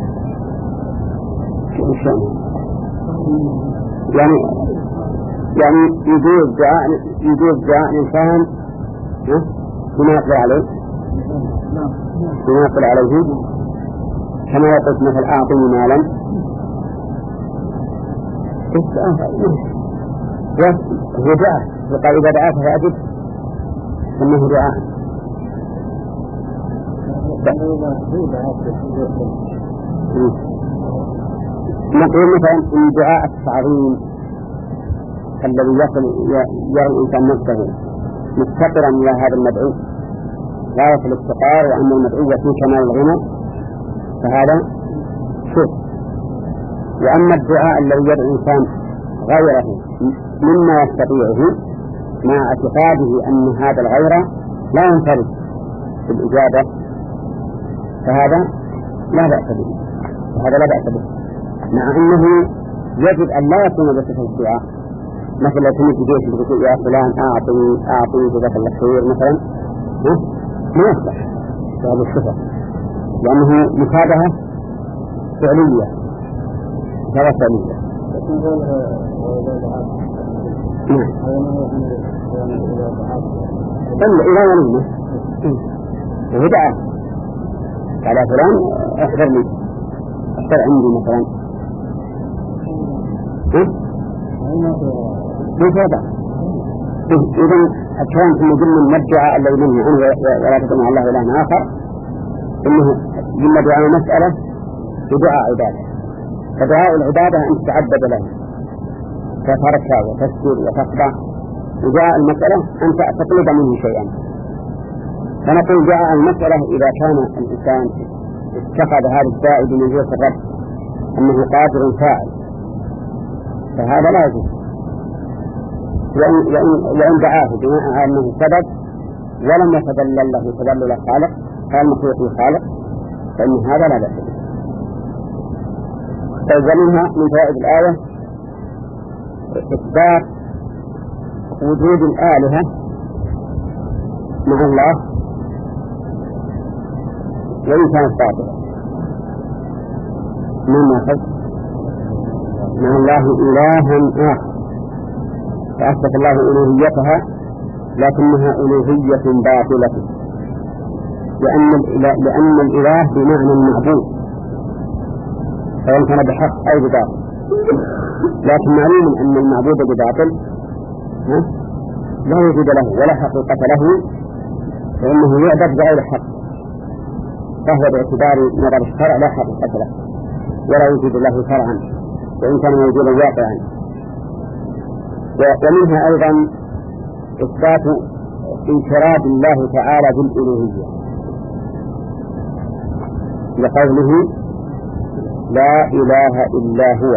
يعني يعني يجوز دعاء يجوز دعاء الإنسان بما يقدر عليه، بما يقدر عليه، كما يقول مثل أعطني مالا هو دعاء، وقال إذا دعاك فأجب أنه دعاء. نقول مثلا إن دعاء التعظيم الذي يصل يرى الإنسان نفسه مفتقرا إلى هذا المدعو غاية الافتقار وأن المدعو في كمال الغنى فهذا شرك. وأما الدعاء الذي يدعو الإنسان غيره مما يستطيعه مع اعتقاده أن هذا الغير لا ينفرد بالإجابة فهذا لا بأس به، وهذا لا بأس به، مع أنه يجب أن لا يكون بصفة الدعاء. مثلا لو كنت جيت بتقول يا فلان أعطي أعطي جزاك الله خير مثلا، ما يصلح هذه الصفة، لأنه مشابهة فعلية مشابهة فعلية. نعم. إذا ولينا وهدأ قال فلان احضر لي احضر عندي مثلا، كيف هذا؟ إذن الكلام في ضمن المرجع الذي منه عنه ولا تدعو مع الله إلها آخر، إنه ضمن دعاء مسألة بدعاء عبادة، فدعاء العبادة أن تتعبد له فتركها وتسجد وتخضع، ودعاء المسألة أن تطلب منه شيئا. فنقول دعاء المسألة إذا كان الإنسان اتخذ هذا الداعي بمنزلة الرب أنه قادر فاعل فهذا لا يجوز. وإن دعاه بناء على أنه سبب ولم يتدلل له تدلل الخالق قال مخلوق الخالق فإن هذا لا بأس. فإذنها من فوائد الآية إثبات وجود الآلهة مع الله وإن كانت باطلة. من ناخذ مع الله إلها آخر فأثبت الله ألوهيتها لكنها ألوهية باطلة، لأن لأن الإله بمعنى المعبود سواء كان بحق أو بباطل، لكن معلوم أن المعبود بباطل لا وجود له ولا حقيقة له، فإنه يعبد بغير حق، فهو باعتبار نظر الشرع لا حقيقة له ولا وجود له شرعا وإن كان موجودا واقعا. ومنها أيضا إثبات انفراد الله تعالى بالألوهية لقوله لا إله إلا هو،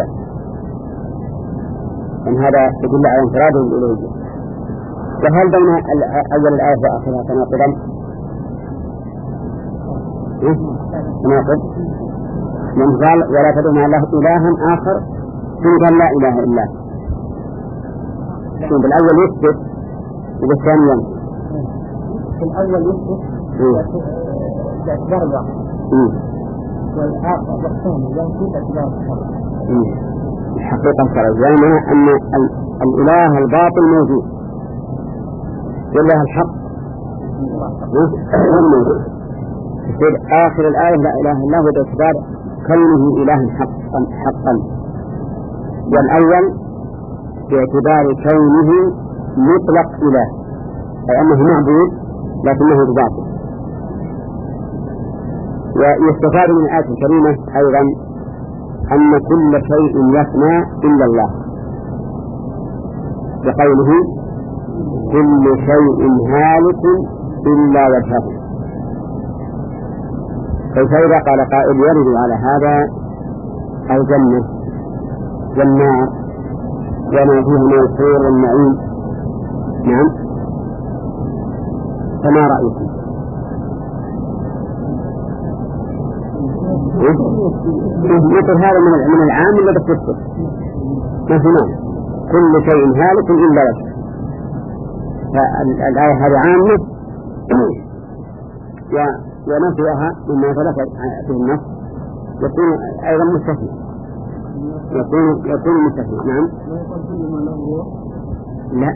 أن هذا يدل على انفراده بالألوهية. وهل بين أول الآية وآخرها تناقضا؟ تناقض. من قال ولا تدعو مع الله إلها آخر ثم قال لا إله إلا هو، بالأول يثبت وبالثاني ينفي. في الأول يثبت باعتبار الواقع والآخر والثاني ينفي باعتبار الحقيقة الشرعية، يعني أن الإله الباطل موجود والله الحق موجود. في آخر الآية لا إله إلا هو باعتبار كونه إله حقا حقا، والأول باعتبار كونه مطلق إله أي أنه معبود لكنه باطل. ويستفاد من الآية الكريمة أيضا أن كل شيء يفنى إلا الله، بقوله كل شيء هالك إلا وجهه. فإذا قال قائل يرد على هذا الجنة والنار وما فيه من الخير والنعيم، نعم، فما رأيكم؟ مثل هذا من العام اللي بتفسر ما في معنى كل شيء هالك إلا وجهه. فالآية هذه عامة ونفيها مما ثبت في النص يكون أيضا مستثنى، يكون يكون مستثنى. نعم. لا،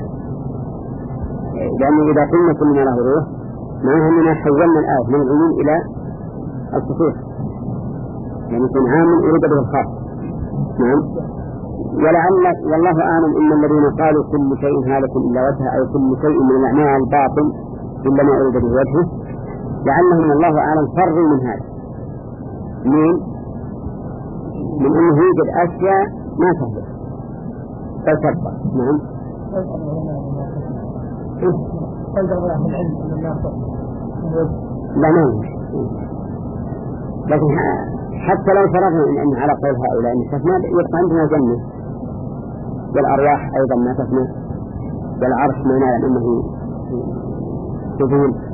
لأنه إذا قلنا كل ما له روح معناها أننا حولنا الآية من العموم إلى الخصوص، يعني يكون عام يريد به الخاص. نعم. ولعل والله أعلم إن الذين قالوا كل شيء هالك إلا وجهه أو كل شيء من الأعمال الباطل إلا ما أريد به وجهه، لعلهم الله أعلم فروا من هذا من من أنه يوجد أشياء ما تهلك بل تبقى. نعم. لا ما لكن حتى لو فرضنا أن على قول هؤلاء نستثنى يبقى عندنا جنة والأرواح أيضا ما تفنى والعرش ما نعلم أنه تزول.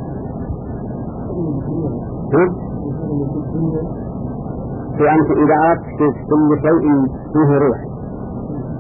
في أنت إذا أردت في كل شيء فيه روح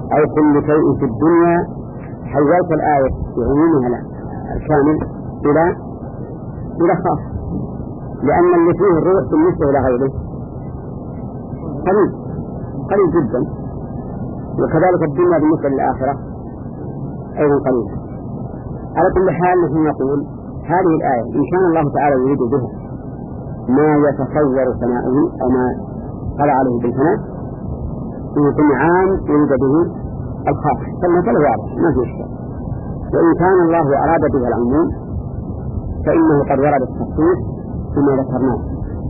أو كل شيء في الدنيا حولت الآية بعمومها الكامل إلى إلى خاص، لأن اللي فيه الروح بالنسبة إلى غيره قليل قليل جدا، وكذلك الدنيا بالنسبة للآخرة أيضا قليل. على كل حال نحن نقول هذه الآية إن كان الله تعالى يريد بها ما يتصور ثناؤه أو ما قال عليه بالثناء يكون عام يريد به الخاص، فالمثل واضح ما في إشكال. وإن كان الله أراد بها العموم فإنه قد ورد التخصيص بما ذكرناه.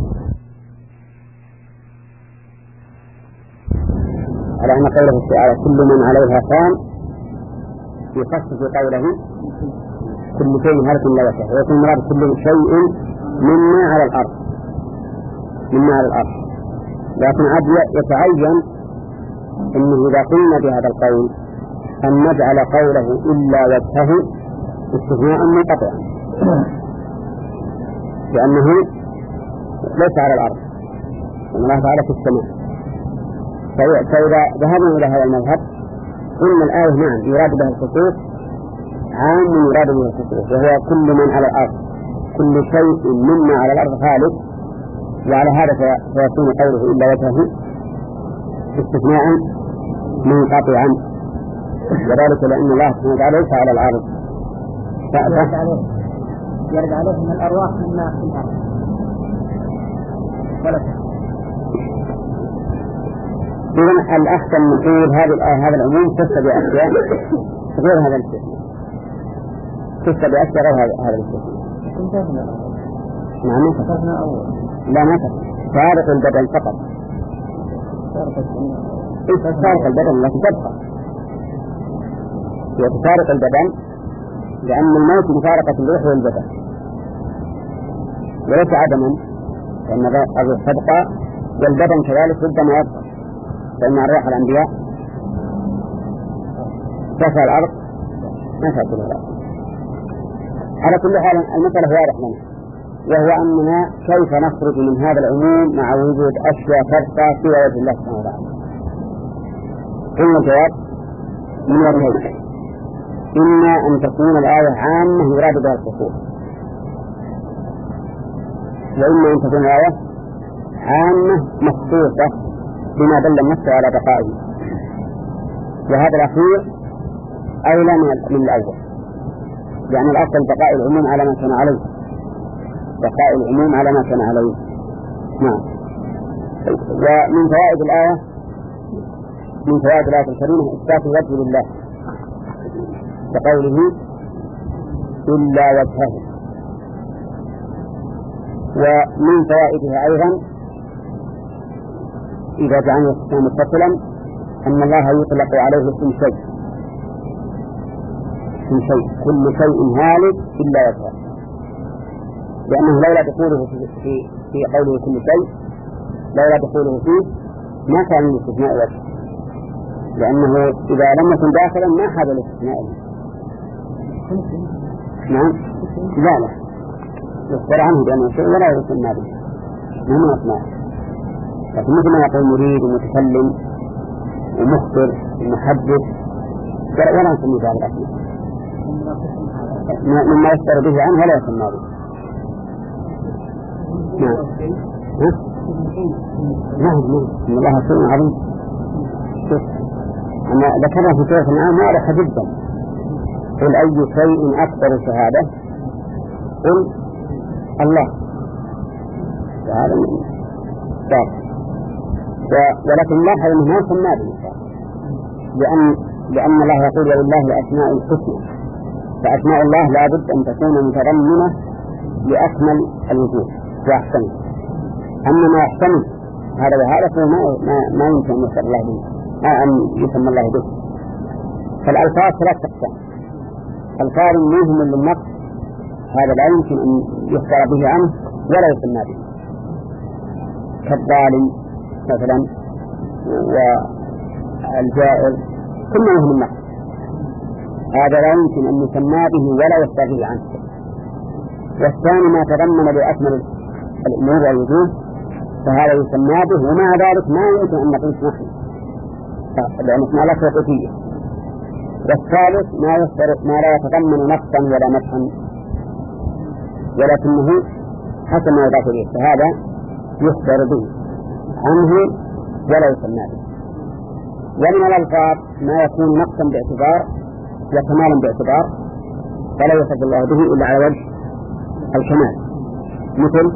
على أن قوله تعالى كل من عليها فان يخصص قوله كل شيء هلك لا يصح، ويكون مراد كل شيء مما على الأرض مما على الأرض. لكن عاد يتعين أنه إذا قلنا بهذا القول أن نجعل قوله إلا وجهه استثناء منقطعا، لأنه ليس على الأرض الله تعالى في السماء. فإذا ذهبنا إلى هذا المذهب قلنا الآية نعم يراد بها الخصوص عام يراد بها الخصوص، وهو كل من على الأرض، كل شيء مما على الأرض خالق، وعلى هذا فيكون قوله إلا وجهه استثناء منقطعا، وذلك لأن الله سبحانه وتعالى ليس على الأرض. يرد عليه من الأرواح مما في الأرض ولا إذن الأحسن من قول هذا العموم تسبب بأشياء غير هذا الاستثناء، تسبب بأشياء غير هذا الاستثناء. نعم لا ما فارق البدن فقط، فارق البدن لكن تبقى يتفارق البدن، لأن الموت مفارقة الروح والبدن وليس عدما، لأن الروح تبقى والبدن كذلك ربما يبقى، فإن أرواح الأنبياء تسعى الأرض ما تأكل الأرض. على كل حال المسألة واضح لنا، وهو أننا كيف نخرج من هذا العموم مع وجود أشياء تبقى في وجه الله سبحانه وتعالى. قلنا الجواب من وجهين: إما أن تكون الآية عامة يراد بها الخصوص، وإما أن تكون الآية عامة مخصوصة بما دل النص على بقائه، وهذا الأخير أولى من الأول، يعني الأصل بقاء العموم على ما كان عليه، بقاء العموم على ما كان عليه. نعم. ومن فوائد الآية من فوائد الآية الكريمة إثبات الوجه لله كقوله إلا وجهه. ومن فوائدها أيضا إذا جعلنا الاسم متصلا أن الله يطلق عليه اسم شيء، اسم شيء كل شيء هالك إلا وجهه، لأنه لولا دخوله في, في, في قوله كل شيء لولا دخوله فيه ما كان من استثناء وجه، لأنه إذا لم يكن داخلا ما حاب الاستثناء. نعم لا لا يخبر عنه بأنه شيء ولا يسمى به مهم أسماء، لكن مثل ما يقول مريد ومتكلم ومخبر ومحدث ولا نسمي ذلك الأسماء مما يخبر به عنه ولا يسمى به. نعم نعم إن الله شيء عظيم. أنا ذكرنا في سورة الأنعام واضحة جدا: قل أي شيء أكبر شهادة؟ قل الله. هذا ولكن لاحظ أنه ما سمى به، لأن لأن الله يقول ولله الأسماء الحسنى، فأسماء الله لا بد أن تكون متضمنة لأكمل الوجود وأحسنه. أما ما يحتمل هذا وهذا فما ما يمكن أن يسمى الله به أن يسمى الله به. فالألفاظ ثلاث أقسام: ألفاظ منهم للنقص هذا لا يمكن أن يخبر به عنه ولا يسمى به، كالظالم مثلا والجائر كل منهم النقص، هذا لا يمكن أن يسمى به ولا يخبر به عنه. والثاني ما تضمن لأكمل الأمور والوجود فهذا يسمى به، ومع ذلك ما يمكن أن نقيس نحن الإسماعيلات وقوتية. والثالث ما يصدر ما لا يتضمن نقصا ولا مدحا ولكنه حسب ما يضاف إليه، فهذا يصدر به عنه ولا يسمى به. ومن الألفاظ ما يكون نقصا باعتبار وكمالا باعتبار فلا يصف الله به إلا على وجه الكمال، مثل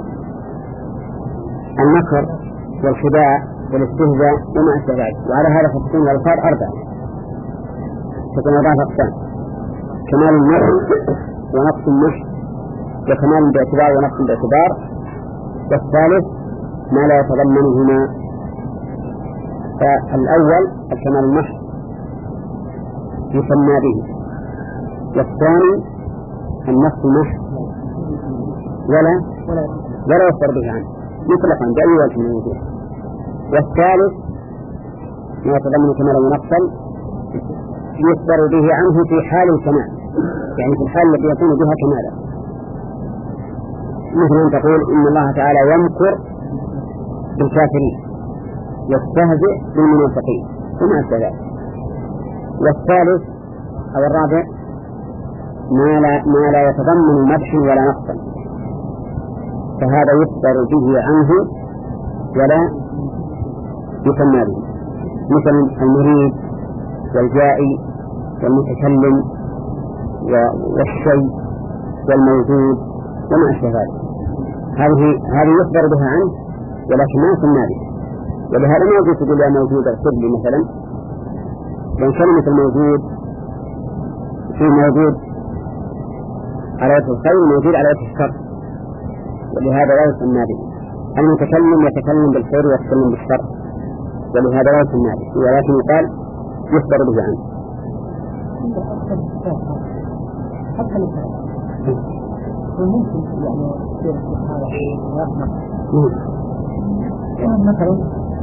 النكر والخداع والاستهزاء وما أشبه ذلك. وعلى هذا فتكون الألفاظ أربعة، تكون أربعة أقسام: كمال النقص ونقص النقص وكمال باعتبار ونقص باعتبار. والثالث ما لا يتضمنهما، فالأول الكمال النقص يسمى به، والثاني النقص النقص ولا ولا يصدر به عنه مطلقا بأي وجه من الوجوه. والثالث ما يتضمن كمالا ونقصا يصدر به عنه في حال الكمال، يعني في الحال التي يكون بها كمالا، مثل أن تقول إن الله تعالى يمكر بالكافرين يستهزئ بالمنافقين وما أشبه ذلك. والثالث أو الرابع ما لا, ما لا يتضمن مدحا ولا نقصا، فهذا يصدر به عنه ولا يسمى به، مثل المريد والجائي والمتكلم والشيء والموجود وما أشبه ذلك. هذه هذه يصدر بها عنه ولكن ما يسمى به. ولهذا ما يجوز تقول يا موجود اغفر لي مثلا، لأن كلمة الموجود في موجود على وجه الخير وموجود على وجه الشر، ولهذا لا يسمى به. المتكلم يتكلم بالخير ويتكلم بالشر، ولهذا لا يسمى به، ولكن يقال يصدر به عنه. وممكن يعني يصير في هذا يغنق مثلا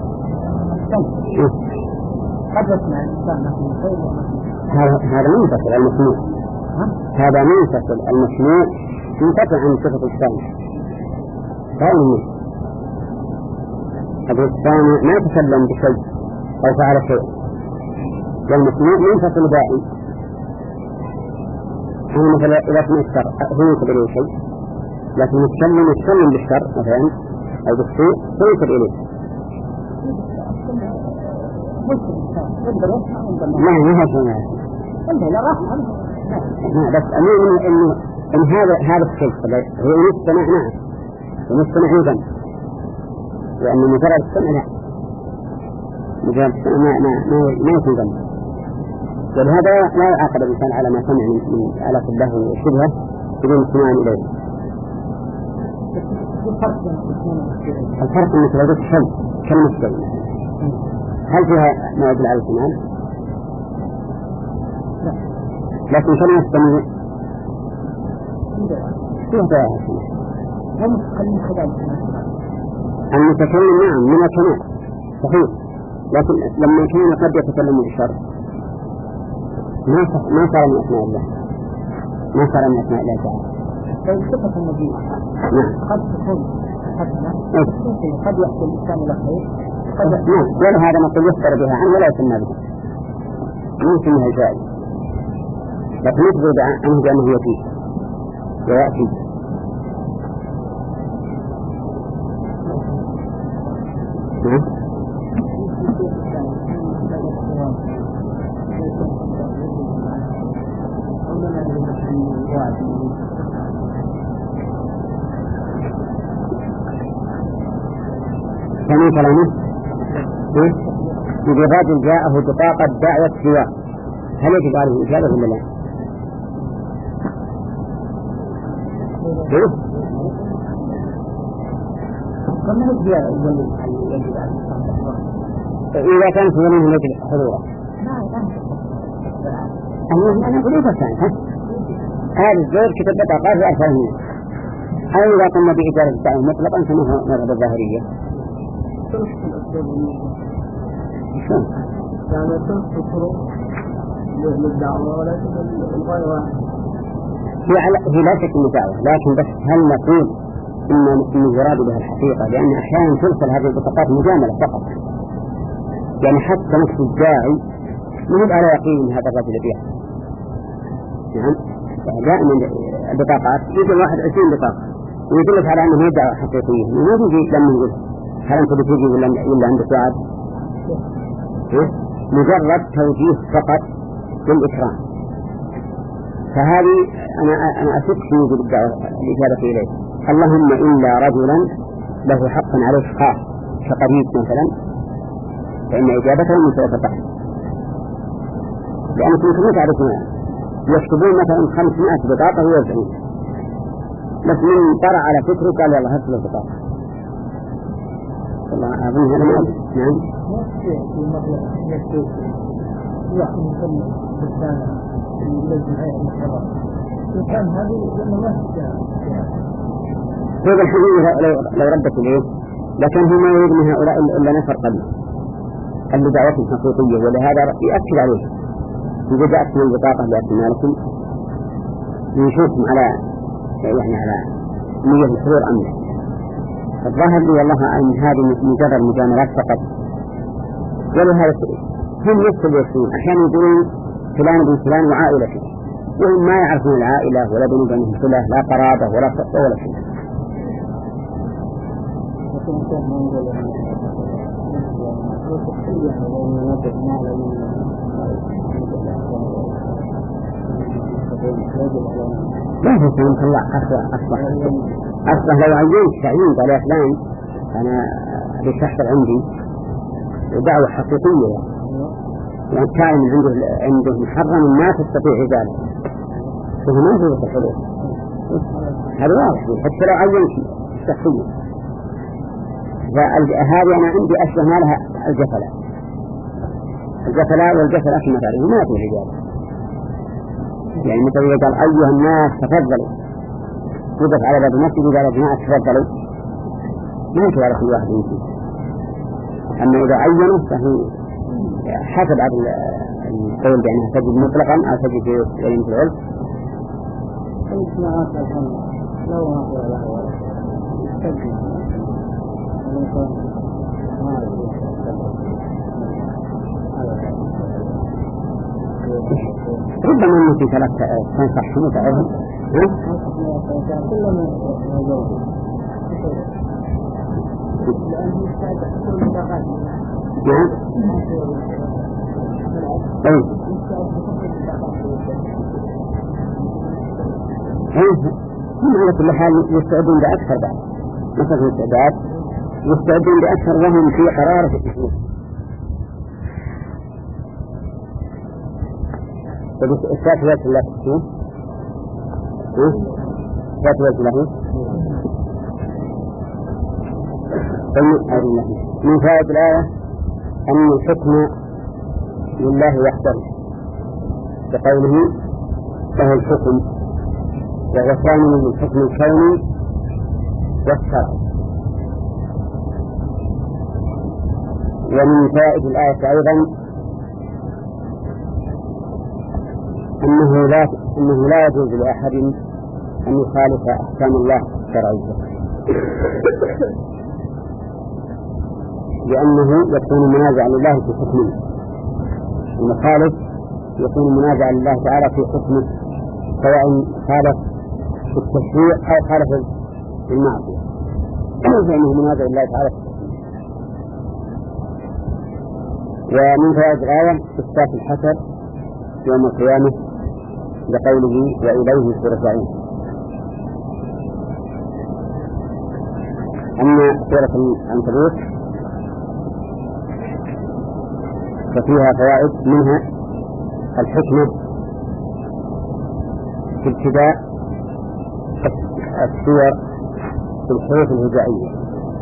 قد يسمع الإنسان نحن خير هذا من ينفصل المسموع، هذا من ينفصل المسموع ينقطع عن صفة الثاني. فإنه أبو الثاني ما يتكلم بشيء أو فعل شيء، والمسموع ينفصل دائم. أنا مثلا إذا كنت الشر هو ينسب إليه شيء، لكن يتكلم يتكلم بالشر مثلا أو بالسوء هو ينسب إليه. ما هو هذا لا بس أمين إنه إن هذا هذا الشيء هو يستمع نعم ويستمع يذم، لأن مجرد السمع لا مجرد السمع ما ما ما يكون ذنب. ولهذا لا يعاقب الإنسان على ما سمع من آلات الله وشبهه بدون استماع إليه. الفرق أنك لو ذكر شيء كلمة شيء هل فيها ما يدل على الكمال؟ لكن كلمة السميع فيها دلالة المتكلم نعم من الكمال صحيح، لكن لما كان قد يتكلم بالشر ما ما صار من أسماء الله، ما صار من أسماء الله تعالى. طيب صفة النبي قد تكون حسنة، قد يحصل الإنسان إلى خير، قد نعم، ولهذا نقول يصدر بها عنه ولا يسمى بها، ما يسميها جائز، لكن يصدر عنه بأنه يأتي ويأتي. ثاني كلامه إذا الرجل جاءه بطاقة دعوة سواء هل يجب عليه إجابة ولا لا؟ إذا كان في ظنه يجب حضوره أنا أقول إذا كان هذا الزوج كتب بطاقات وأرسله منه، أو إذا قمنا بإجابة الدعوة مطلقا كما هو مذهب الظاهرية. شلون؟ يعني تنصف للدعوة ولكن الغاية واحدة. هي لا شك من دعوة، لكن بس هل نقول إن يراد بها الحقيقة؟ لأن أحيانا ترسل هذه البطاقات مجاملة فقط، يعني حتى نفس الداعي مو على يقين من هذا الرجل بها. نعم دائما البطاقات يجي واحد عشرين بطاقة ويدلك على أنه يدعى حقيقية ما بيجي لما يقول هل أنت بتيجي ولا إلا عندك وعد؟ مجرد توجيه فقط بالإكرام. فهذه أنا أنا أشك في وجود الدعوة الإجابة إليه. اللهم إلا رجلا له حق عليه خاص كقريب مثلا فإن إجابته من سيفتح، لأنكم كنتم تعرفون يكتبون مثلا خمسمائة بطاقة ويوزعون، بس من طرع على فكره قال يلا هات البطاقة. والله أظن هذا ما أدري. نعم. هذا الحقيقة لو ردت إليه لكن هو ما يريد من هؤلاء إلا نفر قليل اللي دعوتهم حقيقية، ولهذا يأكد عليه إذا جاءتكم البطاقة لأبنائكم يشوفهم على يعني على نية الحضور أم لا. الظاهر لي والله أن هذه مجرد مجاملات فقط، ولهذا هم يكتبون أحيانا يقولون فلان بن فلان وعائلته وهم ما يعرفون العائلة ولا بين بينهم صلة لا قرابة ولا صلة ولا شيء. لا تسلم الله أصلا أصلا أصلا لو عينت تعيين قال يا فلان أنا بتحصل عندي دعوة حقيقية يعني كائن عنده عنده محرم ما تستطيع ذلك فهو ما يجوز الحلول. هذا واضح حتى لو عينت شخصيا. فهذه أنا عندي أشبه ما لها الجفلة الجفلة والجفلة كما تعرفون ما في الحجاب، يعني مثل قال أيها الناس تفضلوا وقف على باب المسجد وقال يا جماعة تفضلوا ما يمكن على كل واحد يمكن. أما إذا عينه فهي حسب على القول بأنها تجد مطلقا أو تجد في علم العلم. ربما ممكن ثلاث تنصحهم وتعرفهم نعم. طيب هم على كل حال يستعدون بأكثر بعد مثلا الاستعداد يستعدون بأكثر وهم في قرارة التحليل. الثالث وجه الله تكتين الثالث وجه الله من فائدة الآية أن الحكم لله وحده بقوله له الحكم وهو ثاني من الحكم الكوني والشرعي. ومن فائدة الآية أيضا أنه لا أنه لا يجوز لأحد أن يخالف أحكام الله الشرعية، لأنه يكون منازعا لله في حكمه. المخالف يكون منازعا لله تعالى في حكمه سواء خالف في التشريع أو خالف في المعصية فإنه منازع لله تعالى في حكمه. ومن فوائد الآية إثبات الحسد يوم القيامة بقوله وإليه ترجعون. أما سورة العنكبوت ففيها فوائد منها الحكمة في ابتداء السور في الحروف الهجائية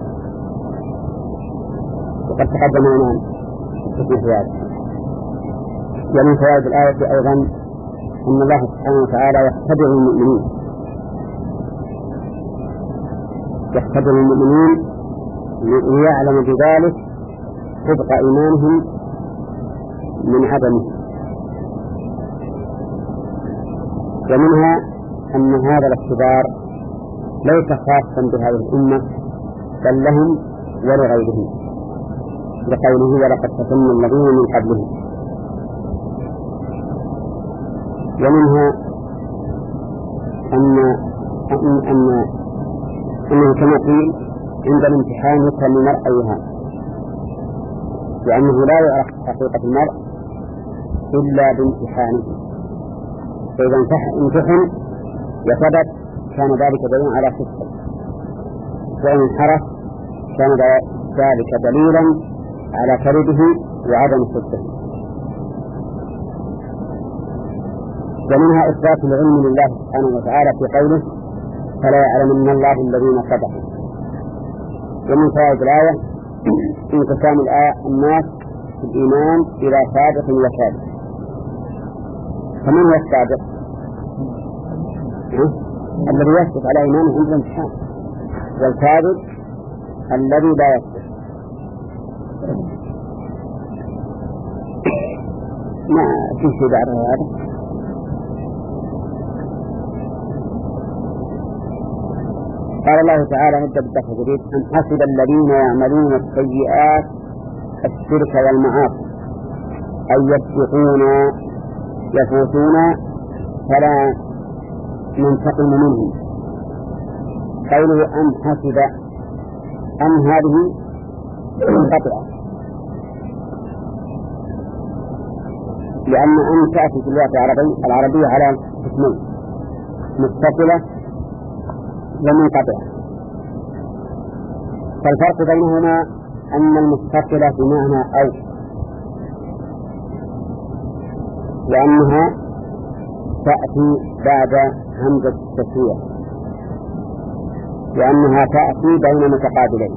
وقد تقدم لنا في هذا. ومن فوائد الآية أيضا أن الله سبحانه وتعالى يختبر المؤمنين يختبر المؤمنين ليعلم بذلك صدق إيمانهم من عدمه. ومنها أن هذا الاختبار ليس خاصا بهذه الأمة بل لهم ولغيرهم، لقوله ولقد فتنا الذين من قبلهم. ومنها أن أن أن أنه كما قيل عند الامتحان يكرم المرء أيها، لأنه لا يعرف حقيقة المرء إلا بامتحانه، فإذا امتحن وثبت كان ذلك دليلا على صدقه، وإن انحرف كان ذلك دليلا على كذبه وعدم صدقه. ومنها إثبات العلم لله سبحانه وتعالى في قوله فلا يعلمن الله الذين صدقوا. ومن فوائد الآية انقسام الناس في الإيمان إلى صادق وكاذب. فمن هو الصادق؟ الذي يصدق على إيمانه عند الامتحان، والكاذب الذي لا يصدق. ما في شيء بعد هذا. قال الله تعالى نبدأ بالدفع الجديد أم حسب الذين يعملون السيئات الشرك والمعاصي أن يسبقون يفوتون فلا ننتقم منهم. قوله أم حسب، أم هذه منقطعة، لأن أم تأتي في اللغة العربية العربية على قسمين، متصلة ومنقطعة. فالفرق بينهما أن المتصلة بمعنى أو، لأنها تأتي بعد همزة التسوية، لأنها تأتي بين متقابلين،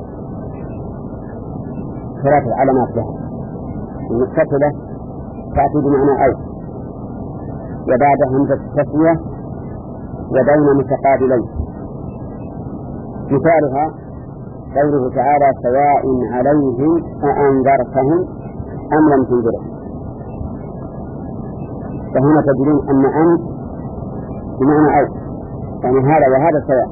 ثلاثة علامات لها. المتصلة تأتي بمعنى أو وبعد همزة التسوية وبين متقابلين. مثالها قوله تعالى سواء عليهم أأنذرتهم أم لم تنذرهم. فهنا تجدون أن أن بمعنى أو، يعني هذا وهذا سواء.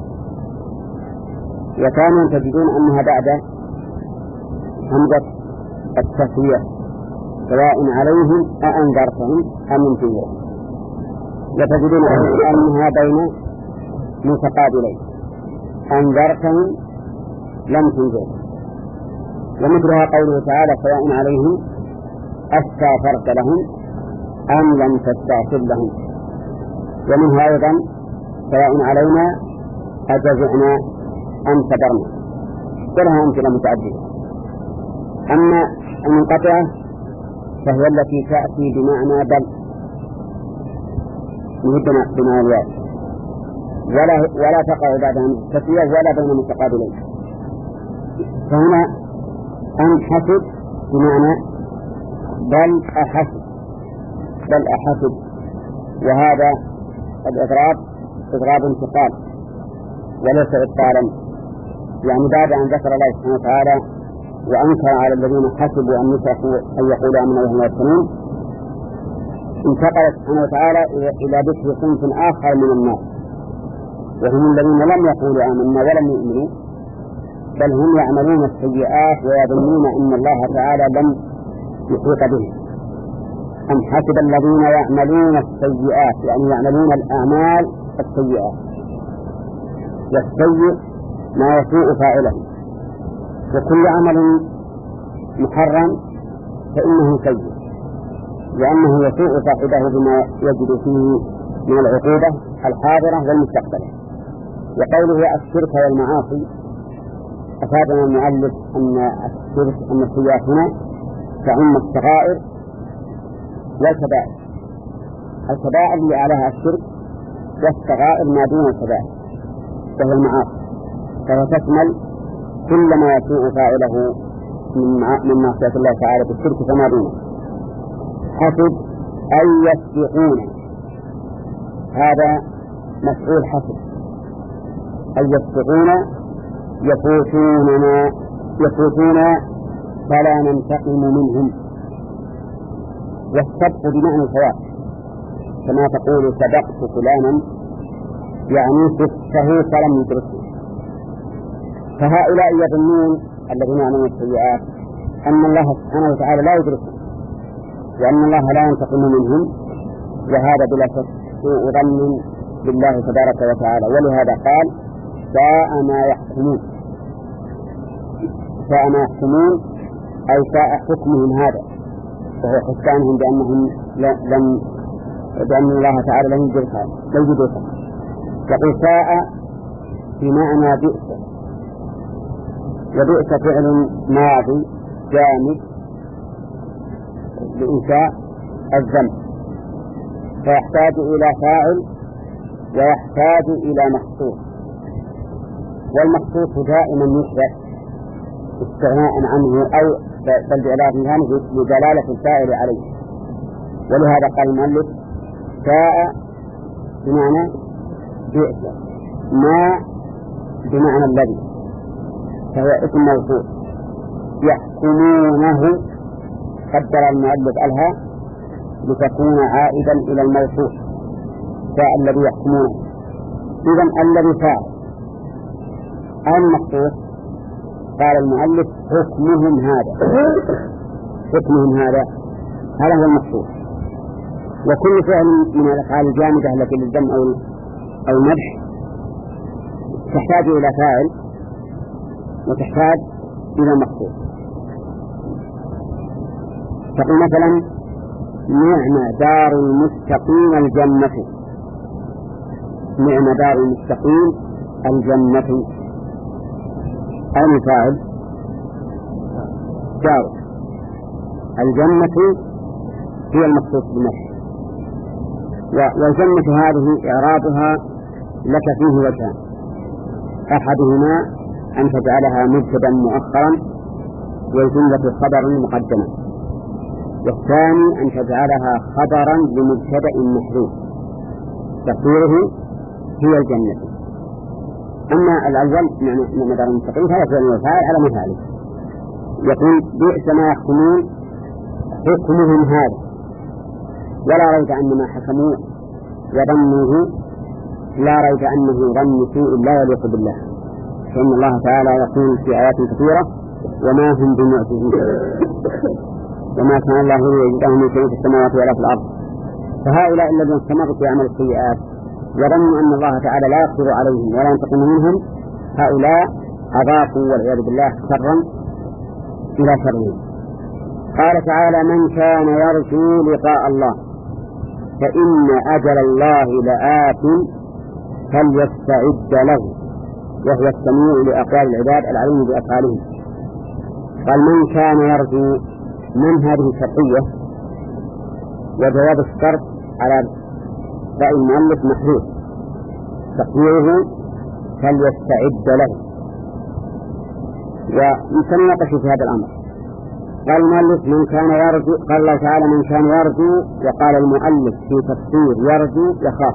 وكانوا تجدون أنها بعد همزة التسوية سواء عليهم أأنذرتهم أم لم تنذرهم. وتجدون أنها بين متقابلين، أنذرتهم لم تنذرهم. ومثلها قوله تعالى سواء عليهم أستغفرت لهم أم لم تستغفر لهم. ومنها أيضا سواء علينا أجزعنا أم صبرنا. كلها أمثلة متعددة. أما المنقطعة فهي التي تأتي بمعنى بل مهدنا بما الواد، ولا ولا تقع بعدها التسوية ولا بين متقابلين. فهنا أم حسب بمعنى بل أحسب، بل أحسب، وهذا الإضراب إضراب انتقال وليس إبطالا. يعني بعد أن ذكر الله سبحانه وتعالى وأنكر على الذين حسبوا أن يتركوا أن يقولوا آمنا وهم لا يفتنون، انتقل سبحانه وتعالى إلى ذكر صنف آخر من الناس، وهم الذين لم يقولوا آمنا ولم يؤمنوا، بل هم يعملون السيئات ويظنون أن الله تعالى لم يحيط بهم. أم حسب الذين يعملون السيئات، يعني يعملون الأعمال السيئات، والسيء ما يسوء فاعله، وكل عمل محرم فإنه سيء، لأنه يسوء صاحبه بما يجد فيه من العقوبة الحاضرة والمستقبلة. وقوله الشرك والمعاصي أفادنا المؤلف أن الشرك أن السيئات هنا تعم الصغائر والكبائر. الكبائر اللي عليها الشرك، والصغائر ما دون الكبائر وهي المعاصي، فهي تشمل كل ما يسوء فاعله من معصية الله تعالى بالشرك فما دونه. حسب أن يسبقون، هذا مفعول حسب، أن يسبقون يفوتوننا يفوتون فلا ننتقم منهم. والسبق بمعنى الفوات، كما تقول سبقت فلانا يعني سبقه فلم يدركه. فهؤلاء يظنون الذين يعملون السيئات أن الله سبحانه وتعالى لا يدركهم وأن الله لا ينتقم منهم، وهذا بلا شك سوء ظن بالله تبارك وتعالى. ولهذا قال ساء ما يحكمون، ساء ما يحكمون أي ساء حكمهم هذا، وهو حكامهم بأنهم لم بأن الله تعالى لم يجرها لم يجرها. يقول ساء بمعنى بئس، وبئس فعل ماضي جامد لإنشاء الذنب، فيحتاج إلى فاعل ويحتاج إلى مخصوص، والمخصوص دائما يشبه استغناء عنه أو بل بإضافة عنه لدلالة الفاعل عليه. ولهذا قال المؤلف ساء بمعنى بئس، ما بمعنى الذي، فهو اسم موصول. يحكمونه قدر المؤلف الها لتكون عائدا إلى الموصول، ساء الذي يحكمونه. إذن الذي فاعل المخصوص قال المؤلف حكمهم هذا، حكمهم هذا هذا هو المخصوص. وكل فعل من الأفعال الجامدة التي للذم أو أو المدح تحتاج إلى فاعل وتحتاج إلى مخصوص. تقول مثلا نعم دار المستقيم الجنة، نعم دار المستقيم الجنة، أين الفاعل؟ دار الجنة هي المخصوص بالمدح. والجنة هذه إعرابها لك فيه وجهان، أحدهما أن تجعلها مبتدا مؤخرا والجملة خبرا مقدما، والثاني أن تجعلها خبرا لمبتدا محذوف تقديره هي الجنة. أما الأول من دار المستقيم فهو فعل وفاعل على مثاله. يقول بئس ما يحكمون حكمهم هذا، ولا ريب أن ما حكموه وظنوه لا ريب أنه ظن سوء لا يليق بالله، فإن الله تعالى يقول في آيات كثيرة وما هم بمعجزين وما كان الله ليجزيهم من شيء في السماوات ولا في الأرض. فهؤلاء الذين استمروا في عمل السيئات وظنوا أن الله تعالى لا يقدر عليهم ولا ينتقم منهم، هؤلاء أضافوا والعياذ بالله شرا إلى شرهم. قال تعالى من كان يرجو لقاء الله فإن أجل الله لآت فليستعد له وهو السميع لأقوال العباد العليم بأفعالهم. قال من كان يرجو، من هذه شرطية وجواب الشرط على رأي المؤلف محذوف تقديره فليستعد له. وسنناقش في هذا الأمر. قال المؤلف من كان يرجو، قال الله تعالى من كان يرجو، وقال المؤلف في تفسير يرجو يخاف،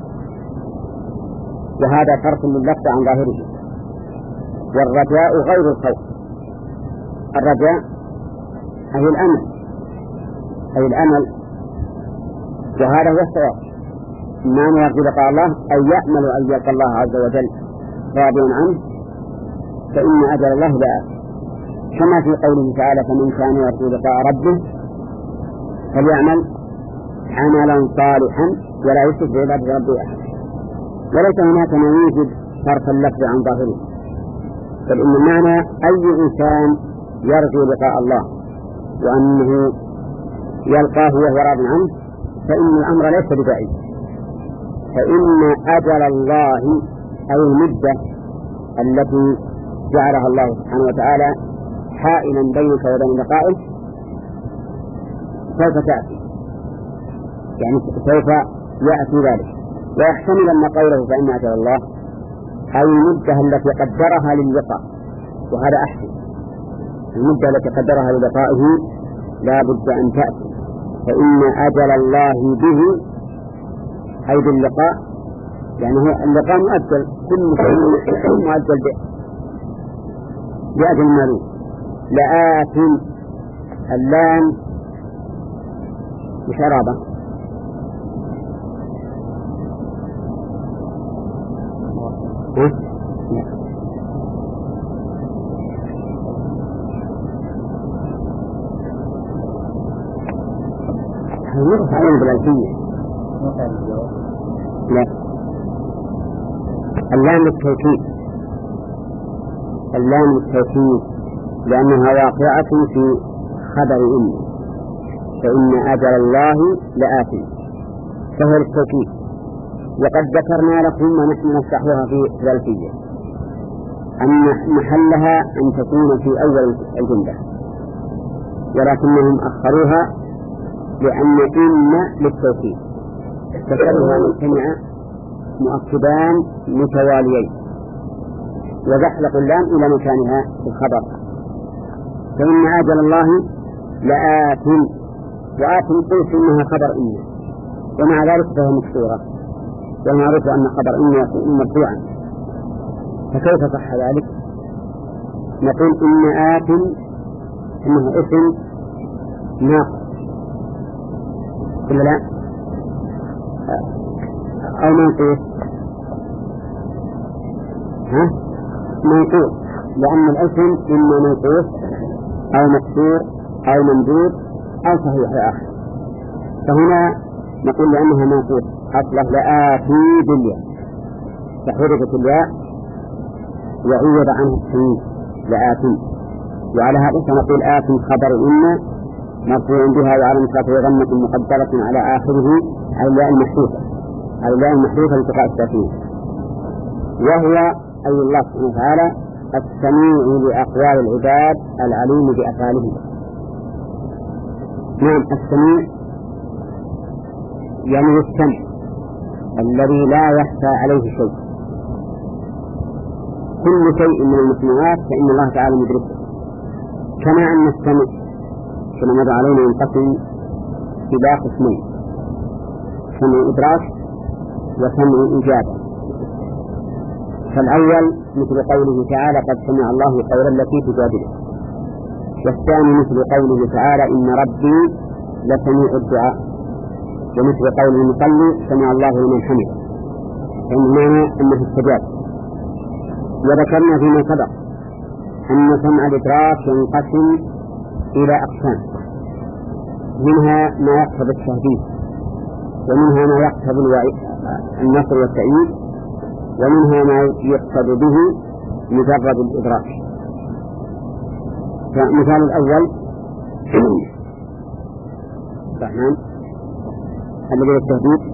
وهذا فرق لللفظ عن ظاهره. والرجاء غير الخوف، الرجاء أي الأمل أي الأمل وهذا هو الصواب. من يرجو لقاء الله أي يأمل أن يلقى الله عز وجل راضيا عنه فإن أجل الله لآت، كما في قوله تعالى فمن كان يرجو لقاء ربه فليعمل عملا صالحا ولا يشرك بعبادة ربه أحد. وليس هناك ما يوجد صرف اللفظ عن ظاهره، بل إن المعنى أي إنسان يرجو لقاء الله وأنه يلقاه وهو راض عنه فإن الأمر ليس ببعيد. فإن أجل الله أي المدة التي جعلها الله سبحانه وتعالى حائلا بينك وبين لقائه سوف تأتي، يعني سوف يأتي ذلك. ويحتمل أن قوله فإن أجل الله أي المدة التي قدرها للقاء، وهذا أحسن. المدة التي قدرها للقائه لا بد أن تأتي، فإن أجل الله به أي باللقاء، يعني هو اللقاء مؤجل، كل شيء مؤجل بأجل معلوم. لآت اللام مشربة تعين بالألفية. لا، اللام التوكيد، اللام التوكيد لأنها واقعة في خبر إن، فإن أجل الله لآت، فهو التوكيد. وقد ذكرنا لكم ونحن نشرحها في الألفية أن محلها أن تكون في أول الجملة، ولكنهم أخروها لأن إن للتوكيد فكرها مجتمع مؤكدان متواليين، وزحلق اللام إلى مكانها في الخبر. فإن أجل الله لآت، وآت قلت إنها خبر إن، ومع ذلك فهي مكسورة، والمعروف أن خبر إن يكون مرفوعا، فكيف صح ذلك؟ نقول إن آت إنه اسم ناقص ولا لا؟ أو منقوص؟ ها؟ منقوص، لأن الاسم إما منقوص أو مكسور أو ممدود أو صحيح آخر، فهنا نقول لأنها منقوص أصله لآتي بالياء، فحركت الياء وعوض عنه التنوين لآتي، وعلى هذا فنقول آت خبر إن مرفوع بها وعلى مصرفه ضمة مقدرة على آخره على الياء المحذوفة، على الياء المحذوفة لتقاء الساكنين، وهو أي الله سبحانه وتعالى السميع لأقوال العباد العليم بأفعالهم. نعم، السميع يعني السمع الذي لا يخفى عليه شيء، كل شيء من المسموعات فإن الله تعالى مدركه، كما أن السمع كما مر علينا ينقسم إلى قسمين: سمع إدراك وسمع إجابة. فالأول مثل قوله تعالى قد سمع الله قول التي تجادله، والثاني مثل قوله تعالى إن ربي لسميع الدعاء، ومثل قول المصلي سمع الله لمن حمده، فإن معنى أنه استجاب. وذكرنا فيما سبق أن سمع الإدراك ينقسم إلى أقسام، منها ما يقتضي التهديد، ومنها ما يقتضي النصر والتأييد، ومنها ما يقتضي به مجرد الإدراك. فمثال الأول الرحمن الذي التهديد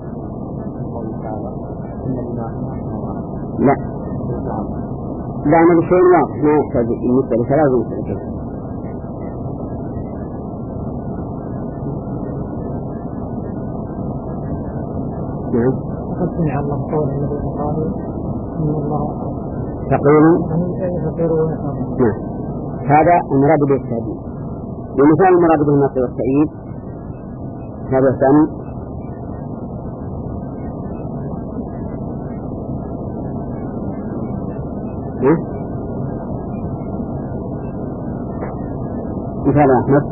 لا لا أنا بشيء واضح ما يحتاج بالنسبة لثلاث مسألة. نعم. قد سمع الله قول الذي قالوا إن الله تقول نعم، هذا المراد به التهديد. ومثال المراد به النصر والتأييد هذا الثاني مثال أحمد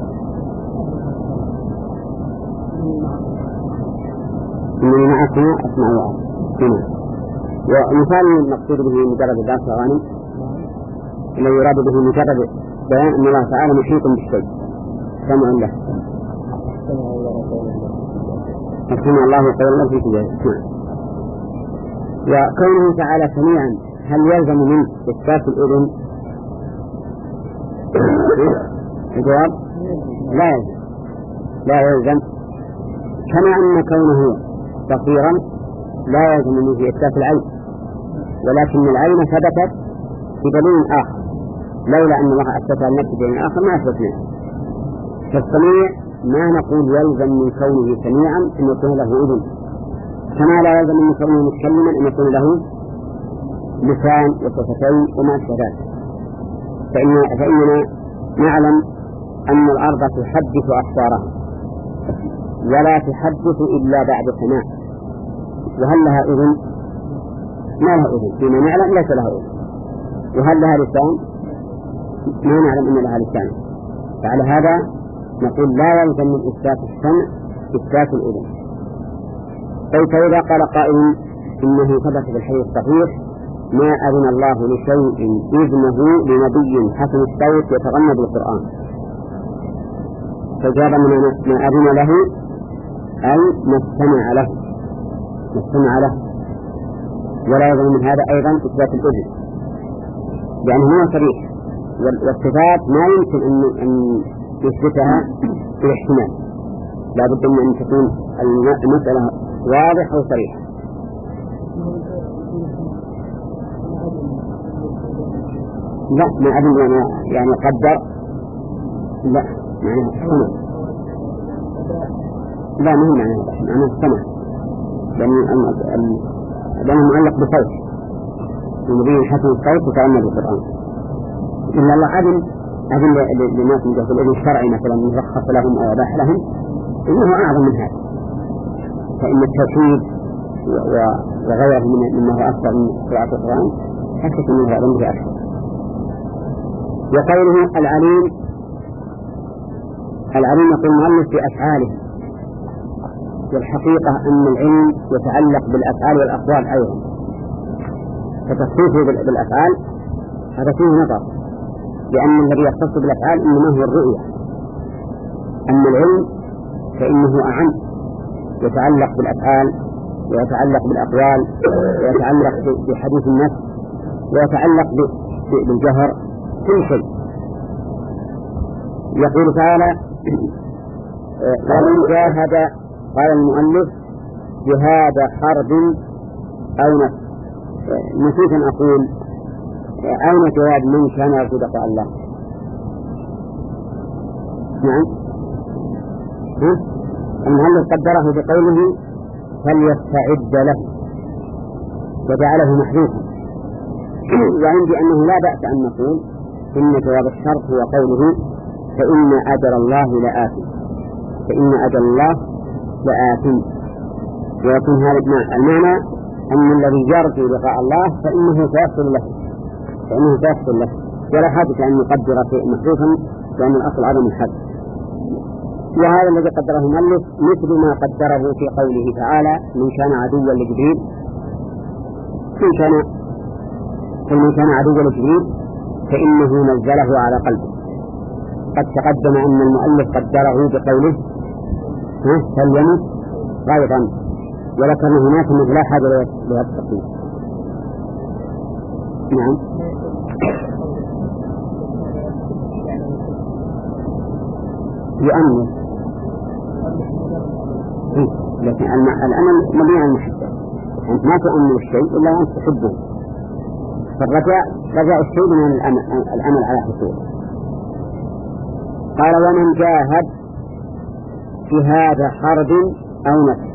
إنني معكم أسمع وأرى. ومثال المقصود به مجرد الدرس الغانم الذي يراد به مجرد بيان أن الله تعالى محيط بالشيء، سمع له سمع الله قول التي تجادله. وكونه تعالى سميعا هل يلزم منه إثبات الأذن؟ الجواب لا يلزم، لا يلزم، كما أن كونه بصيرا لا يلزم منه إثبات العين، ولكن العين ثبتت بدليل آخر، لولا أن الله أثبت النفس بدليل آخر ما أثبتناه. فالسميع ما نقول يلزم من كونه سميعا أن يكون له أذن، كما لا يلزم من كونه متكلما أن يكون له لسان وشفتين وما أشبه ذلك. فإن فإننا نعلم أن الأرض تحدث أخبارها ولا تحدث إلا بعد سماع، وهل لها أذن؟ ما لها أذن، فيما نعلم ليس لها أذن. وهل لها لسان؟ ما نعلم أن لها لسان. فعلى هذا نقول لا يلزم من إثبات السمع إثبات الأذن. طيب فإذا قال قائل إنه ثبت في الحديث الصحيح ما أذن الله لشيء إذنه لنبي حسن الصوت يتغنى بالقرآن، فجاب من ما أذن له أي ما استمع له ما استمع له. ولا يظن من هذا أيضا إثبات الأذن، لأنه هو صريح، والصفات ما يمكن أن أن يثبتها بالاحتمال، لا بد من أن تكون المسألة واضحة وصريحة. لا ما أظن يعني, يعني قدر، لا معنى السمع، لا ما هو معنى معنى السمع، لأنه معلق بصوت، ونبي حسن الصوت وتأمل القرآن. إلا الله عدل عدل للناس من جهة الإذن الشرعي مثلا يرخص لهم أو يباح لهم، إنه أعظم من هذا، فإن التوحيد وغيره مما هو أكثر من قراءة القرآن حسب أنه أعظم به أكثر. وقوله العليم، العليم يقول المؤلف بأفعاله، والحقيقة أن العلم يتعلق بالأفعال والأقوال أيضا، فتصريفه بالأفعال هذا فيه نظر، لأن الذي يختص بالأفعال إنما هو الرؤية، أما العلم فإنه أعم، يتعلق بالأفعال ويتعلق بالأقوال ويتعلق بحديث النفس ويتعلق بالجهر، كل شيء. يقول تعالى ومن جاهد، قال المؤلف جهاد حرب أو نفس. نسيت أن أقول أين جواب من كان يرجو لقاء الله؟ نعم، المؤلف قدره بقوله فليستعد له وجعله محذوفا، وعندي أنه لا بأس أن نقول إن جواب الشرط هو قوله فإن أجل الله لآت، فإن أجل الله لآت، ويكون هذا المعنى أن الذي يرجو لقاء الله فإنه سيحصل له، فإنه سيحصل له ولا حاجة أن يقدر شيء محذوفا، لأن الأصل عدم الحذف. وهذا الذي قدره المؤلف مثل ما قدره في قوله تعالى من كان عدوا لجبريل، من كان من كان عدوا لجبريل فإنه نزله على قلبه. قد تقدم أن المؤلف قدره بقوله فليمت غيظا، ولكن هناك مثل لا حاجة لهذا التقديم. نعم، يؤمن، لكن الأمل مبني على المحبة، أنت ما تؤمن الشيء إلا وأنت تحبه، فالرجاء رجاء الشيء من الأمل على حصوله. قال ومن جاهد جهاد حرب أو نفس.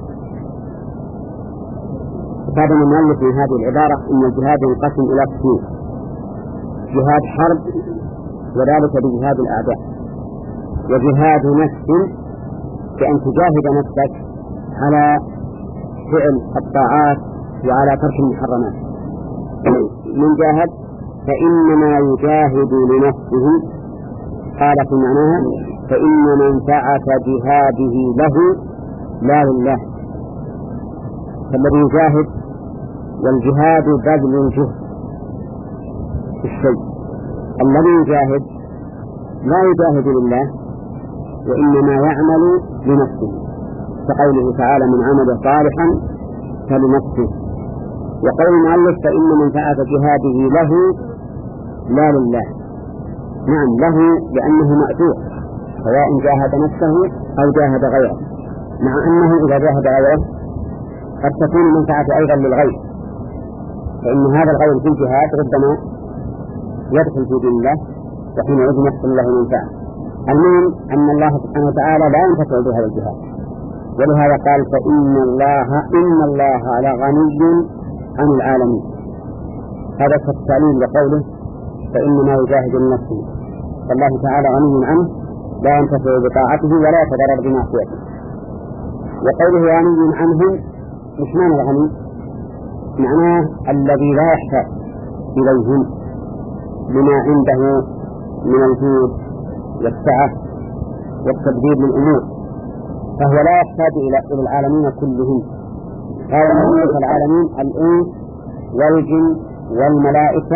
كتاب المؤلف في هذه العبارة أن الجهاد ينقسم إلى قسمين: جهاد حرب وذلك بجهاد الأعداء، وجهاد نفس بأن تجاهد نفسك على فعل الطاعات وعلى ترك المحرمات. من جاهد فإنما يجاهد لنفسه، قال في معناها فإن منفعة جهاده له لا لله. فالذي يجاهد، والجهاد بذل الجهد في الشيء، الذي يجاهد لا يجاهد لله وإنما يعمل لنفسه، كقوله تعالى من عمل صالحا فلنفسه. وقول المؤلف فإن منفعة جهاده له لا لله، نعم له لأنه مأجور، سواء جاهد نفسه أو جاهد غيره، مع أنه إذا جاهد غيره قد تكون منفعة أيضا للغير، فإن هذا الغير في الجهاد ربما يدخل في دين الله وحينئذ يحصل له منفعة. المهم أن الله سبحانه وتعالى لا ينفتع بهذا الجهاد، ولهذا قال فإن الله إن الله لغني عن العالمين. هذا التعليل لقوله فإنما يجاهد لنفسه، فالله تعالى غني عنه لا ينتفع بطاعته ولا يتضرر بمعصيته. وقوله غني عنهم مش معنى الغني؟ معناه الذي لا يحتاج إليهم لما عنده من الجود والسعة والتدبير للأمور، فهو لا يحتاج إلى العالمين كلهم. قال المؤلف العالمين الإنس والجن والملائكة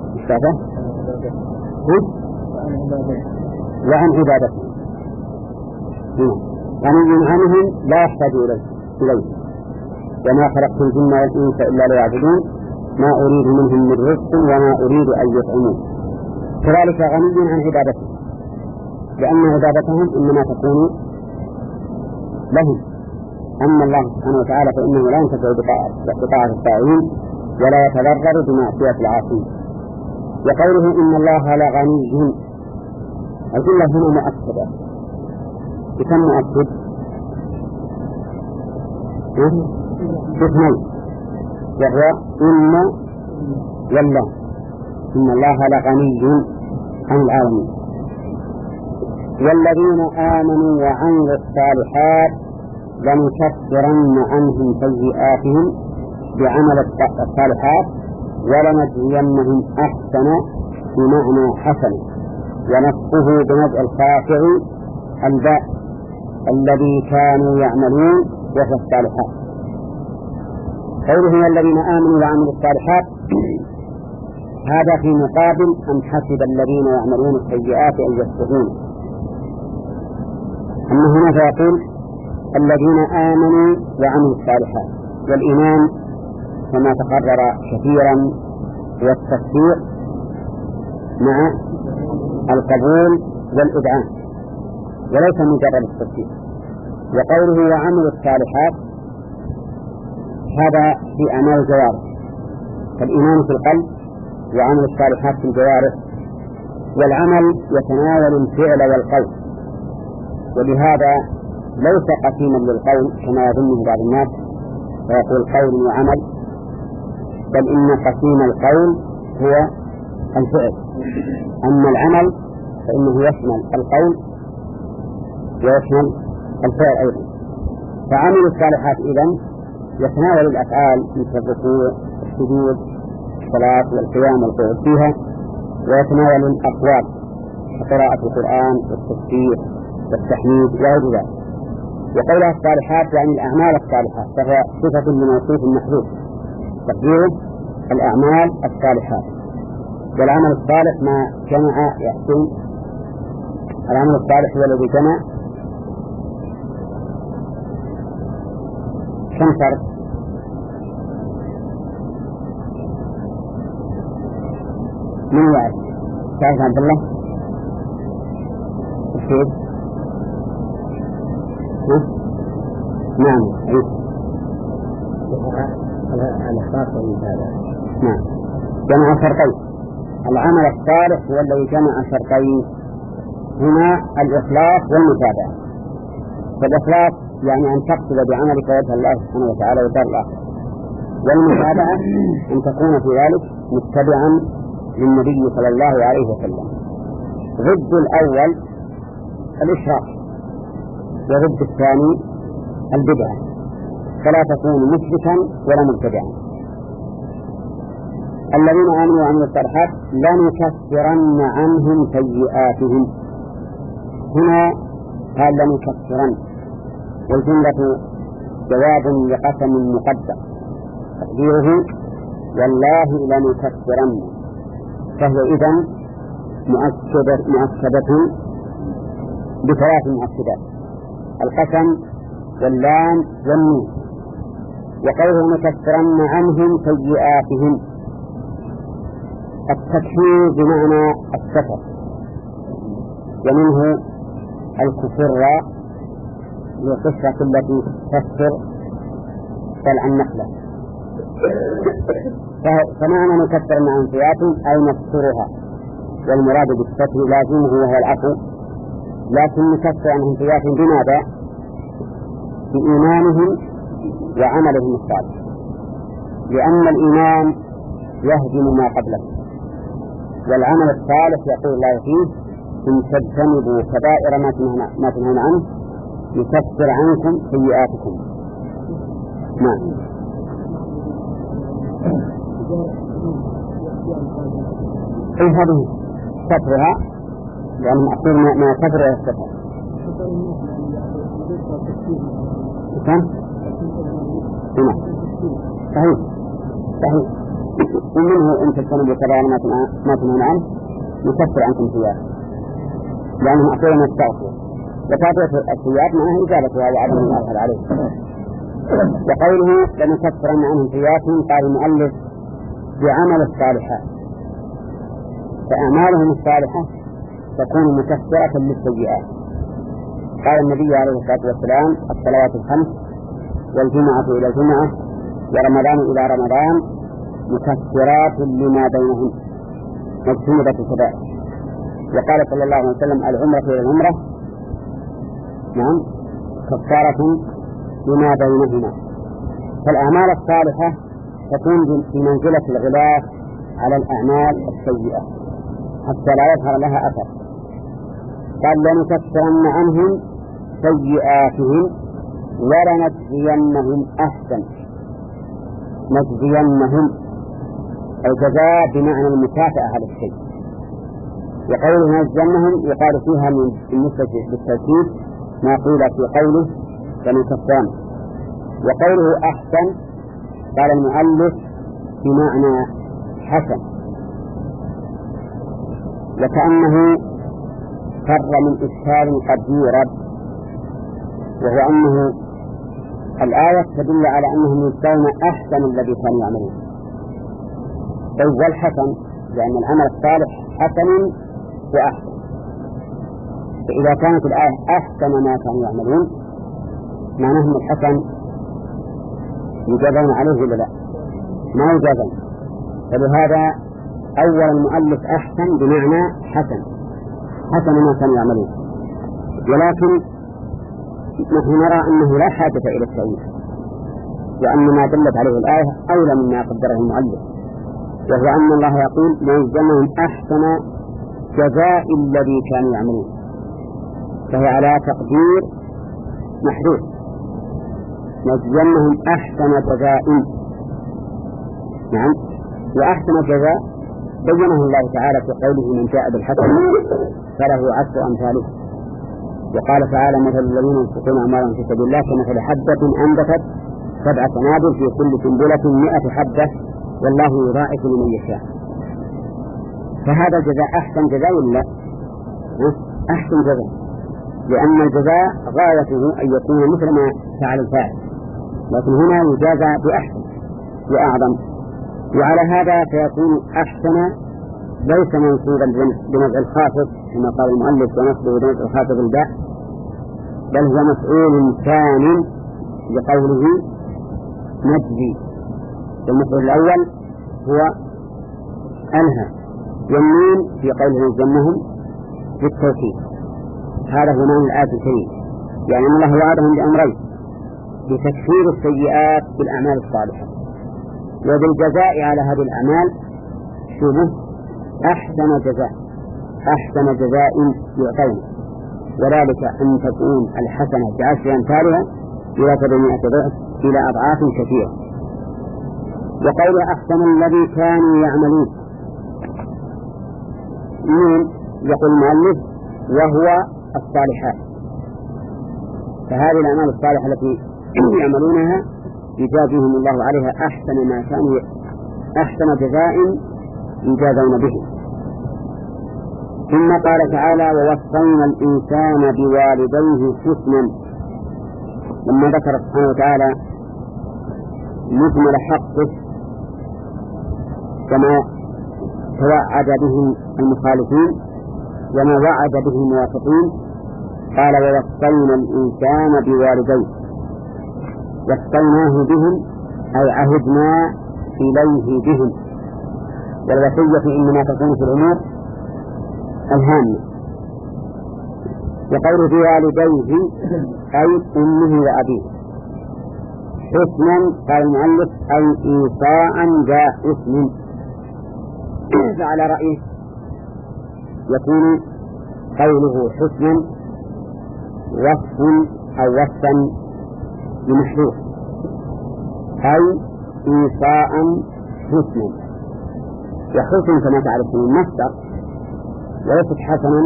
وعن عبادته. غني عنهم لا يحتاج إليه. وما خلقت الجن والإنس إلا ليعبدون ما أريد منهم من رزق وما أريد أن يطعمون. كذلك غني عن عبادته، لأن عبادتهم إنما تكون لهم. أما الله سبحانه وتعالى فإنه لا ينتفع بطاعة الطاعين ولا يتضرر بمعصية العاصين. وقوله إن الله لغني، الجملة هنا مؤكدة. بكم مؤكد؟ باثنين، وهو إن والله، إن الله لغني عن العالمين. والذين آمنوا وعملوا الصالحات لنكفرن عنهم سيئاتهم بعمل الصالحات ولنجزينهم أحسن بمعنى حسن، ونصفه بنزع الخافع الباء الذي كانوا يعملون وهو الصالحات. قوله الذين آمنوا وعملوا الصالحات هذا في مقابل أم حسب الذين يعملون السيئات أن يسبقون. أما هنا فيقول الذين آمنوا وعملوا الصالحات، والإيمان كما تقرر كثيرا هو التصديق مع القبول والإذعان وليس مجرد التصديق. وقوله وعملوا الصالحات هذا في أعمال الجوارح، فالإيمان في القلب وعمل الصالحات في الجوارح، والعمل يتناول الفعل والقول، ولهذا ليس قسيما للقول كما يظنه بعض الناس فيقول قول وعمل، بل إن قسيم القول هو الفعل، أما العمل فإنه يشمل القول ويشمل الفعل أيضا. فعمل الصالحات إذن يتناول الأفعال مثل الركوع والسجود الصلاة والقيام والقعود فيها، ويتناول الأقوال كقراءة القرآن والتسبيح والتحميد وغير ذلك. وقولها الصالحات يعني الأعمال الصالحات، فهي صفة لموصوف محذوف تقديره الأعمال الصالحات. والعمل الصالح ما جمع يحسن، العمل الصالح هو الذي جمع كم فرق؟ من يعرف؟ تعرف عبد الله؟ الشيء؟ نعم. الإخلاص والمتابعة. نعم. جمع شرطين. العمل الصالح هو الذي جمع شرطين هما الإخلاص والمتابعة. فالإخلاص يعني أن تقصد بعملك وجه الله سبحانه وتعالى والدار الآخرة، والمتابعة أن تكون في ذلك متبعا للنبي صلى الله عليه وسلم. ضد الأول الإشراك، وضد الثاني البدعة، فلا تكون مشركا ولا مبتدعا. الذين آمنوا وعملوا الصالحات لنكفرن عنهم سيئاتهم، هنا قال لنكفرن، والجملة جواب لقسم مقدر تقديره والله لنكفرن، فهو إذن مؤكدة مؤكدة بثلاث مؤكدات: القسم واللام والنون. وقوله نكفرن عنهم سيئاتهم، التكفير بمعنى السفر، ومنه الكفر للقصة التي تكفر طلع النخلة، فمعنى نكفر عن سيئاتهم أي نكفرها، والمراد بالستر لازمه وهو العفو، لكن نكفر عنهم سيئاتهم بماذا؟ بإيمانهم وعملهم الصالح، لأن الإيمان يهدم ما قبله، والعمل الصالح يقول الله فيه إن تجتنبوا كبائر ما تنهون عنه يكفر عنكم سيئاتكم. نعم. أي هذه سترها، لأن أقول ما كفر يستفر كم؟ نعم. صحيح صحيح. ومنه إن تجتنبوا كبائر ما تنهون عنه يكفر عنكم سيئاتكم، لأنهم أقول ما استغفر وتعطية السيئات معناها إجابتها وعدم الأخذ عليه. وقوله لنكفرن عنهم سيئاتهم قال المؤلف بعمل الصالحات، فأعمالهم الصالحة تكون مكفرة للسيئات. قال النبي عليه الصلاة والسلام الصلوات الخمس والجمعة إلى الجمعة ورمضان إلى رمضان مكفرات لما بينهم مجتنبة الكبائر. وقال صلى الله عليه وسلم العمرة إلى العمرة نعم كفارة لما بينهما. فالأعمال الصالحة تكون في منزلة الغلاف على الأعمال السيئة حتى لا يظهر لها أثر. قال لنكفرن عنهم سيئاتهم ولنجزينهم أحسن. نجزينهم الجزاء بمعنى المكافأة على الشيء. وقوله نجزينهم يقال فيها من بالنسبة للتوكيد ما قيل في قوله لنكفرن. وقوله أحسن قال المؤلف بمعنى حسن، وكأنه فر من إشكال قد يورد، وهو أنه الآية تدل على أنهم يجزون أحسن الذي كانوا يعملون. بل والحسن لأن العمل الصالح حسن وأحسن، فإذا كانت الآية أحسن ما كانوا يعملون معناه أن الحسن يجازون عليه ولا لا؟ ما يجازون. فلهذا أول المؤلف أحسن بمعنى حسن حسن ما كانوا يعملون. ولكن نحن نرى أنه لا حاجة إلى التأويل، وأن ما دلت عليه الآية أولى مما قدره المؤلف، وهو أن الله يقول ليجزيهم أحسن جزاء الذي كانوا يعملون، فهي على تقدير محدود. نجزيهم أحسن جزاء. نعم. وأحسن جزاء بينه الله تعالى في قوله من جاء بالحسنة فله عشر أمثاله. وقال تعالى مثل الذين ينفقون أموالهم في سبيل الله كمثل حبة أنبتت سبع سنابل في كل سنبلة مئة حبة والله يضاعف لمن يشاء. فهذا الجزاء أحسن جزاء ولا أحسن جزاء؟ لأن الجزاء غايته أن يكون مثل ما فعل الفاعل، لكن هنا يجازى بأحسن وأعظم. وعلى هذا فيكون أحسن ليس منصوبا بنزع الخافض كما قال المؤلف ونصبه بنزع الخافض الباء، بل هو مفعول ثاني لقوله نجزي. المفعول الأول هو أنهى، والنون في قوله نجزيهم بالتوكيد. هذا هو معنى الآية الكريمة، يعني أن الله وعدهم بأمرين: بتكفير السيئات بالأعمال الصالحة، وبالجزاء على هذه الأعمال شبه أحسن جزاء أحسن جزاء يعطون، وذلك أن تكون الحسنة بعشر أمثالها إلى سبعمائة ضعف إلى أضعاف كثيرة. وقول أحسن الذي كانوا يعملون من يقول المؤلف وهو الصالحات، فهذه الأعمال الصالحة التي يعملونها يجازيهم الله عليها أحسن ما كانوا أحسن جزاء يجازون به. ثم قال تعالى ووصينا الإنسان بوالديه حسنا، لما ذكر سبحانه وتعالى مجمل حقه كما توعد به المخالفين وما وعد به الموافقين، قال ووصينا الإنسان بوالديه. وصيناه بهم أي عهدنا إليه بهم، والوصية إنما تكون في الأمور الهامة. وقول بوالديه أي أمه وأبيه. حسنا قال المؤلف أي إيصاء ذا اسم، فعلى رأيه يكون قوله حسنا وصف أو وصفا لمحذوف، أي إيصاء حسنا. وحسن كما تعرفون مصدر وليست حسنا،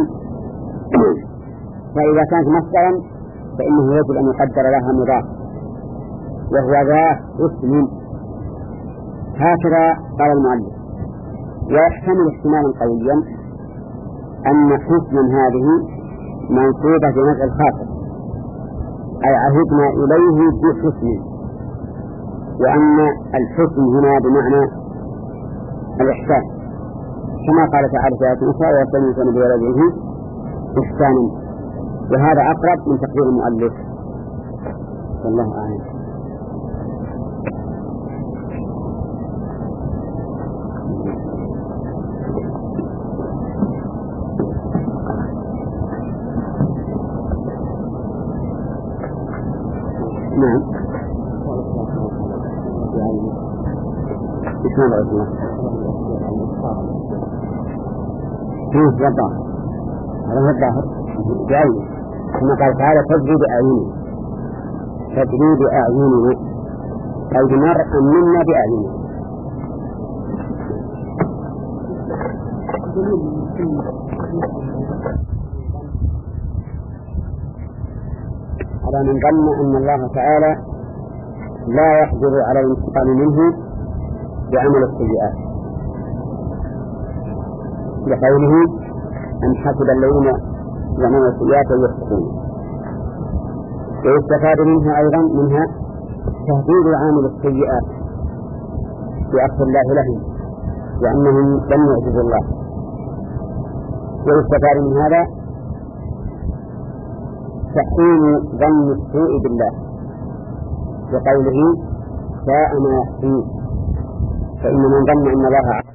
فإذا كانت مصدرا فإنه يجب أن يقدر لها مضاف وهو ذا اسم. هكذا قال المؤلف. ويحتمل احتمالا قويا أن حسنا هذه منصوبة بنفع الخاطر، أي عهدنا إليه بحسن، وأن الحسن هنا بمعنى الإحسان، كما قال تعالى في آية أخرى ووصى الإنسان بوالديه إحسانا، وهذا أقرب من تقدير المؤلف. والله أعلم. نعم. بسم الله الرحمن الرحيم. كيف وضع هذا هو الظاهر بعينه، كما قال تعالى تجري بأعيننا، تجري بأعيننا أي مرء منا بأعيننا. على من ظن أن الله تعالى لا يقدر على الانتقام منه بعمل السيئات، لقوله أن حسب الذين يعملون السيئات يسقطون. ويستفاد منها أيضا منها تهديد عامل السيئات بأخذ الله لهم وأنهم لم يعجزوا الله. ويستفاد من هذا تحريم ظن السوء بالله بقوله ساء ما يحسن، فإن من ظن أن الله